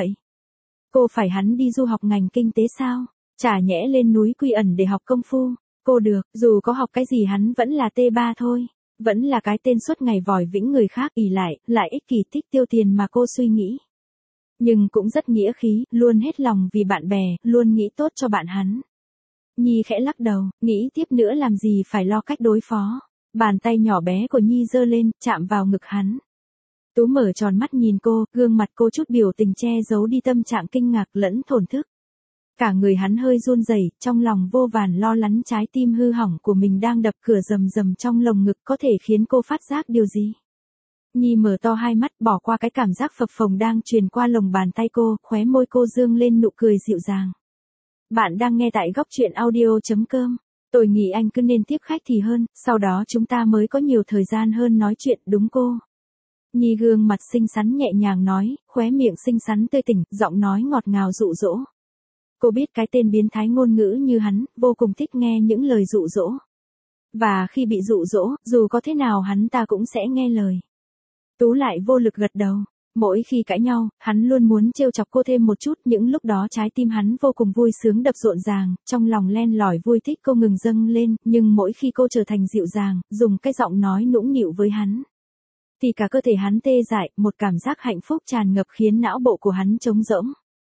Cô phải hắn đi du học ngành kinh tế sao? Chả nhẽ lên núi Quy Ẩn để học công phu? Cô được, dù có học cái gì hắn vẫn là T3 thôi. Vẫn là cái tên suốt ngày vòi vĩnh người khác, ỷ lại ích kỷ, thích tiêu tiền mà cô suy nghĩ. Nhưng cũng rất nghĩa khí, luôn hết lòng vì bạn bè, luôn nghĩ tốt cho bạn hắn. Nhi khẽ lắc đầu, nghĩ tiếp nữa làm gì phải lo cách đối phó. Bàn tay nhỏ bé của Nhi giơ lên, chạm vào ngực hắn. Tú mở tròn mắt nhìn cô, gương mặt cô chút biểu tình che giấu đi tâm trạng kinh ngạc lẫn thổn thức. Cả người hắn hơi run rẩy, trong lòng vô vàn lo lắng, trái tim hư hỏng của mình đang đập cửa rầm rầm trong lồng ngực, có thể khiến cô phát giác điều gì. Nhi mở to hai mắt, bỏ qua cái cảm giác phập phồng đang truyền qua lồng bàn tay cô, khóe môi cô dương lên nụ cười dịu dàng. Bạn đang nghe tại góc truyện audio.com. Tôi nghĩ anh cứ nên tiếp khách thì hơn, sau đó chúng ta mới có nhiều thời gian hơn nói chuyện, đúng cô? Nhi gương mặt xinh xắn nhẹ nhàng nói, khóe miệng xinh xắn tươi tỉnh, giọng nói ngọt ngào dụ dỗ. Cô biết cái tên biến thái ngôn ngữ như hắn, vô cùng thích nghe những lời dụ dỗ. Và khi bị dụ dỗ, dù có thế nào hắn ta cũng sẽ nghe lời. Tú lại vô lực gật đầu. Mỗi khi cãi nhau, hắn luôn muốn trêu chọc cô thêm một chút, những lúc đó trái tim hắn vô cùng vui sướng đập rộn ràng, trong lòng len lỏi vui thích cô ngừng dâng lên, nhưng mỗi khi cô trở thành dịu dàng, dùng cái giọng nói nũng nịu với hắn, thì cả cơ thể hắn tê dại, một cảm giác hạnh phúc tràn ngập khiến não bộ của hắn trống rỗng.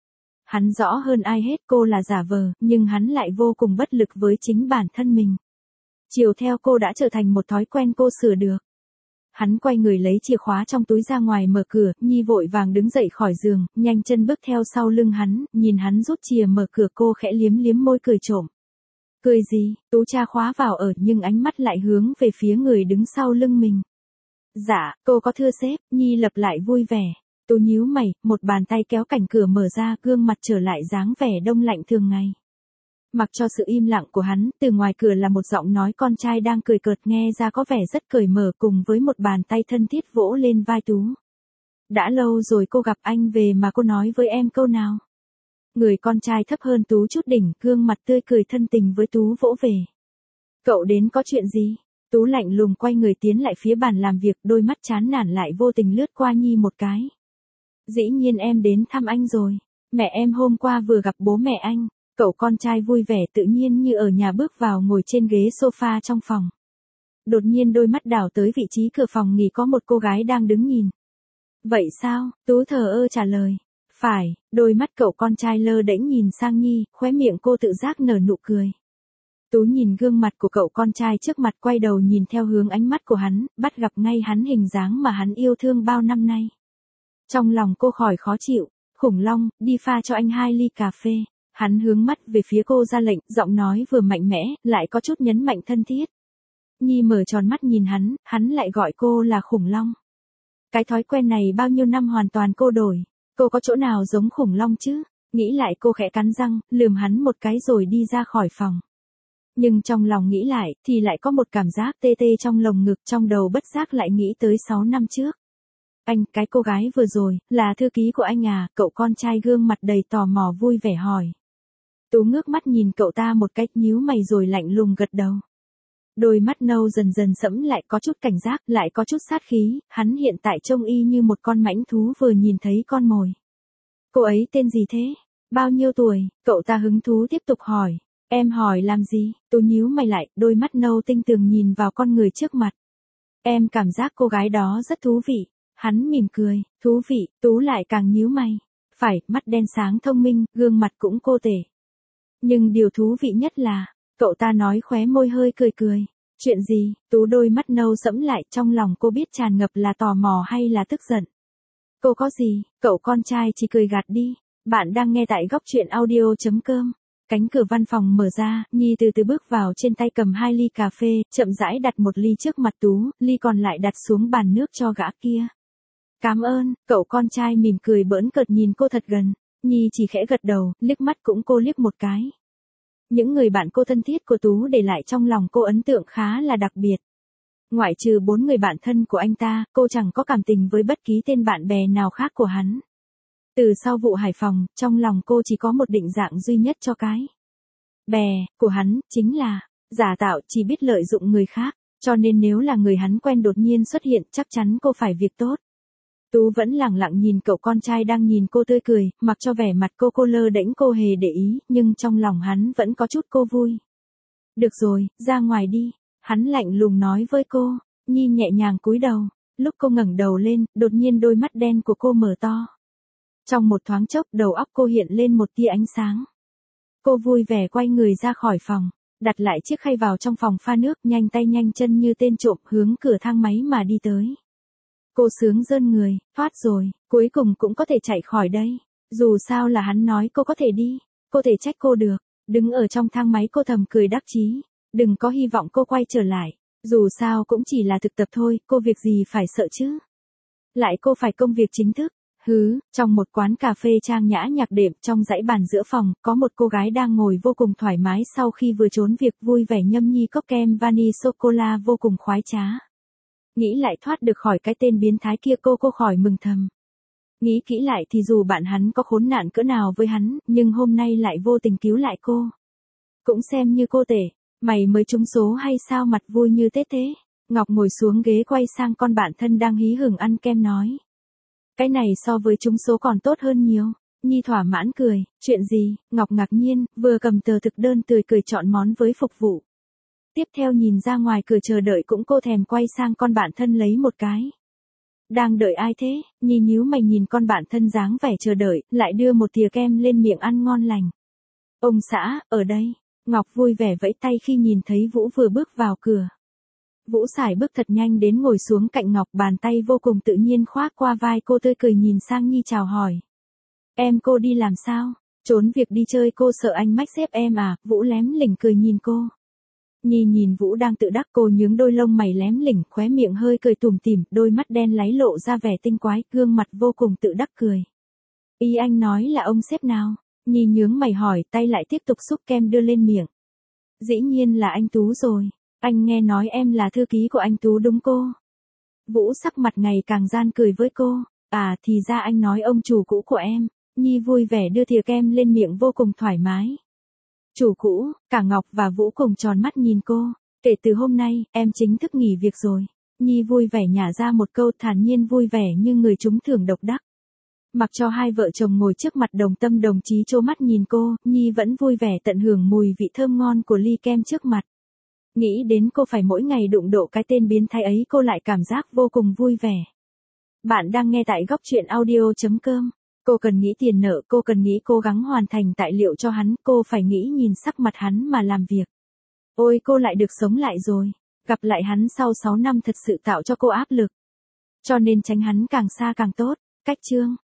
Hắn rõ hơn ai hết cô là giả vờ, nhưng hắn lại vô cùng bất lực với chính bản thân mình. Chiều theo cô đã trở thành một thói quen cô sửa được. Hắn quay người lấy chìa khóa trong túi ra ngoài mở cửa, Nhi vội vàng đứng dậy khỏi giường, nhanh chân bước theo sau lưng hắn, nhìn hắn rút chìa mở cửa, cô khẽ liếm liếm môi cười trộm. Cười gì? Tú tra khóa vào ở, nhưng ánh mắt lại hướng về phía người đứng sau lưng mình. Dạ, cô có thưa sếp, Nhi lặp lại vui vẻ. Tú nhíu mày, một bàn tay kéo cành cửa mở ra, gương mặt trở lại dáng vẻ đông lạnh thường ngày. Mặc cho sự im lặng của hắn, từ ngoài cửa là một giọng nói con trai đang cười cợt, nghe ra có vẻ rất cởi mở, cùng với một bàn tay thân thiết vỗ lên vai Tú. Đã lâu rồi cô gặp anh về mà cô nói với em câu nào? Người con trai thấp hơn Tú chút đỉnh, gương mặt tươi cười thân tình với Tú vỗ về. Cậu đến có chuyện gì? Tú lạnh lùng quay người tiến lại phía bàn làm việc, đôi mắt chán nản lại vô tình lướt qua Nhi một cái. Dĩ nhiên em đến thăm anh rồi. Mẹ em hôm qua vừa gặp bố mẹ anh. Cậu con trai vui vẻ tự nhiên như ở nhà bước vào ngồi trên ghế sofa trong phòng. Đột nhiên đôi mắt đảo tới vị trí cửa phòng nghỉ, có một cô gái đang đứng nhìn. Vậy sao? Tú thờ ơ trả lời. Phải, đôi mắt cậu con trai lơ đễnh nhìn sang Nhi, khóe miệng cô tự giác nở nụ cười. Tú nhìn gương mặt của cậu con trai trước mặt, quay đầu nhìn theo hướng ánh mắt của hắn, bắt gặp ngay hắn hình dáng mà hắn yêu thương bao năm nay. Trong lòng cô khỏi khó chịu. Khủng long, đi pha cho anh 2 ly cà phê. Hắn hướng mắt về phía cô ra lệnh, giọng nói vừa mạnh mẽ, lại có chút nhấn mạnh thân thiết. Nhi mở tròn mắt nhìn hắn lại gọi cô là khủng long. Cái thói quen này bao nhiêu năm hoàn toàn cô đổi. Cô có chỗ nào giống khủng long chứ? Nghĩ lại cô khẽ cắn răng, lườm hắn một cái rồi đi ra khỏi phòng. Nhưng trong lòng nghĩ lại, thì lại có một cảm giác tê tê trong lồng ngực, trong đầu bất giác lại nghĩ tới 6 năm trước. Anh, cái cô gái vừa rồi, là thư ký của anh à? Cậu con trai gương mặt đầy tò mò vui vẻ hỏi. Tú ngước mắt nhìn cậu ta một cách, nhíu mày rồi lạnh lùng gật đầu. Đôi mắt nâu dần dần sẫm lại, có chút cảnh giác, lại có chút sát khí, hắn hiện tại trông y như một con mãnh thú vừa nhìn thấy con mồi. Cô ấy tên gì thế? Bao nhiêu tuổi? Cậu ta hứng thú tiếp tục hỏi. Em hỏi làm gì? Tú nhíu mày lại, đôi mắt nâu tinh tường nhìn vào con người trước mặt. Em cảm giác cô gái đó rất thú vị. Hắn mỉm cười. Thú vị? Tú lại càng nhíu mày. Phải, mắt đen sáng thông minh, gương mặt cũng cô tể. Nhưng điều thú vị nhất là, cậu ta nói, khóe môi hơi cười cười. Chuyện gì? Tú đôi mắt nâu sẫm lại, trong lòng cô biết tràn ngập là tò mò hay là tức giận. Cô có gì? Cậu con trai chỉ cười gạt đi. Bạn đang nghe tại góc truyện audio.com. Cánh cửa văn phòng mở ra, Nhi từ từ bước vào, trên tay cầm 2 ly cà phê, chậm rãi đặt một ly trước mặt Tú, ly còn lại đặt xuống bàn nước cho gã kia. Cảm ơn. Cậu con trai mỉm cười bỡn cợt nhìn cô thật gần. Nhi chỉ khẽ gật đầu, liếc mắt cũng cô liếc một cái. Những người bạn cô thân thiết của Tú để lại trong lòng cô ấn tượng khá là đặc biệt. Ngoại trừ 4 người bạn thân của anh ta, cô chẳng có cảm tình với bất kỳ tên bạn bè nào khác của hắn. Từ sau vụ Hải Phòng, trong lòng cô chỉ có một định dạng duy nhất cho cái bè của hắn, chính là giả tạo, chỉ biết lợi dụng người khác, cho nên nếu là người hắn quen đột nhiên xuất hiện, chắc chắn cô phải việc tốt. Tú vẫn lẳng lặng nhìn cậu con trai đang nhìn cô tươi cười, mặc cho vẻ mặt cô lơ đễnh cô hề để ý, nhưng trong lòng hắn vẫn có chút cô vui. Được rồi, ra ngoài đi. Hắn lạnh lùng nói với cô. Nhi nhẹ nhàng cúi đầu. Lúc cô ngẩng đầu lên, đột nhiên đôi mắt đen của cô mở to. Trong một thoáng chốc, đầu óc cô hiện lên một tia ánh sáng. Cô vui vẻ quay người ra khỏi phòng, đặt lại chiếc khay vào trong phòng pha nước, nhanh tay nhanh chân như tên trộm hướng cửa thang máy mà đi tới. Cô sướng rơn người, thoát rồi, cuối cùng cũng có thể chạy khỏi đây. Dù sao là hắn nói cô có thể đi, cô thể trách cô được. Đứng ở trong thang máy cô thầm cười đắc chí. Đừng có hy vọng cô quay trở lại. Dù sao cũng chỉ là thực tập thôi, cô việc gì phải sợ chứ. Lại cô phải công việc chính thức. Trong một quán cà phê trang nhã nhạc đệm, trong dãy bàn giữa phòng, có một cô gái đang ngồi vô cùng thoải mái sau khi vừa trốn việc, vui vẻ nhâm nhi cốc kem vani sô-cô-la vô cùng khoái trá. Nghĩ lại thoát được khỏi cái tên biến thái kia, cô khỏi mừng thầm. Nghĩ kỹ lại thì dù bạn hắn có khốn nạn cỡ nào với hắn, nhưng hôm nay lại vô tình cứu lại cô. Cũng xem như cô tể. Mày mới trúng số hay sao, mặt vui như tết thế? Ngọc ngồi xuống ghế quay sang con bạn thân đang hí hửng ăn kem nói. Cái này so với trúng số còn tốt hơn nhiều. Nhi thỏa mãn cười. Chuyện gì? Ngọc ngạc nhiên, vừa cầm tờ thực đơn tươi cười chọn món với phục vụ. Tiếp theo nhìn ra ngoài cửa chờ đợi cũng cô thèm quay sang con bạn thân lấy một cái. Đang đợi ai thế? Nhi nhíu mày nhìn con bạn thân dáng vẻ chờ đợi, lại đưa một thìa kem lên miệng ăn ngon lành. Ông xã, ở đây. Ngọc vui vẻ vẫy tay khi nhìn thấy Vũ vừa bước vào cửa. Vũ sải bước thật nhanh đến ngồi xuống cạnh Ngọc, bàn tay vô cùng tự nhiên khoác qua vai cô, tươi cười nhìn sang Nhi chào hỏi. Em cô đi làm sao? Trốn việc đi chơi, cô sợ anh mách xếp em à? Vũ lém lỉnh cười nhìn cô. Nhi nhìn Vũ đang tự đắc, cô nhướng đôi lông mày lém lỉnh, khóe miệng hơi cười tủm tỉm, đôi mắt đen láy lộ ra vẻ tinh quái, gương mặt vô cùng tự đắc cười. Ý anh nói là ông sếp nào? Nhi nhướng mày hỏi, tay lại tiếp tục xúc kem đưa lên miệng. Dĩ nhiên là anh Tú rồi. Anh nghe nói em là thư ký của anh Tú đúng cô? Vũ sắc mặt ngày càng gian cười với cô. À, thì ra anh nói ông chủ cũ của em. Nhi vui vẻ đưa thìa kem lên miệng vô cùng thoải mái. Chủ cũ? Cả Ngọc và Vũ cùng tròn mắt nhìn cô. Kể từ hôm nay, em chính thức nghỉ việc rồi. Nhi vui vẻ nhả ra một câu, thản nhiên vui vẻ như người trúng thưởng độc đắc. Mặc cho hai vợ chồng ngồi trước mặt đồng tâm đồng chí trố mắt nhìn cô, Nhi vẫn vui vẻ tận hưởng mùi vị thơm ngon của ly kem trước mặt. Nghĩ đến cô phải mỗi ngày đụng độ cái tên biến thái ấy, cô lại cảm giác vô cùng vui vẻ. Bạn đang nghe tại góc truyện audio.com. Cô cần nghĩ tiền nợ, cô cần nghĩ cố gắng hoàn thành tài liệu cho hắn, cô phải nghĩ nhìn sắc mặt hắn mà làm việc. Ôi, cô lại được sống lại rồi. Gặp lại hắn sau 6 năm thật sự tạo cho cô áp lực. Cho nên tránh hắn càng xa càng tốt. Cách chương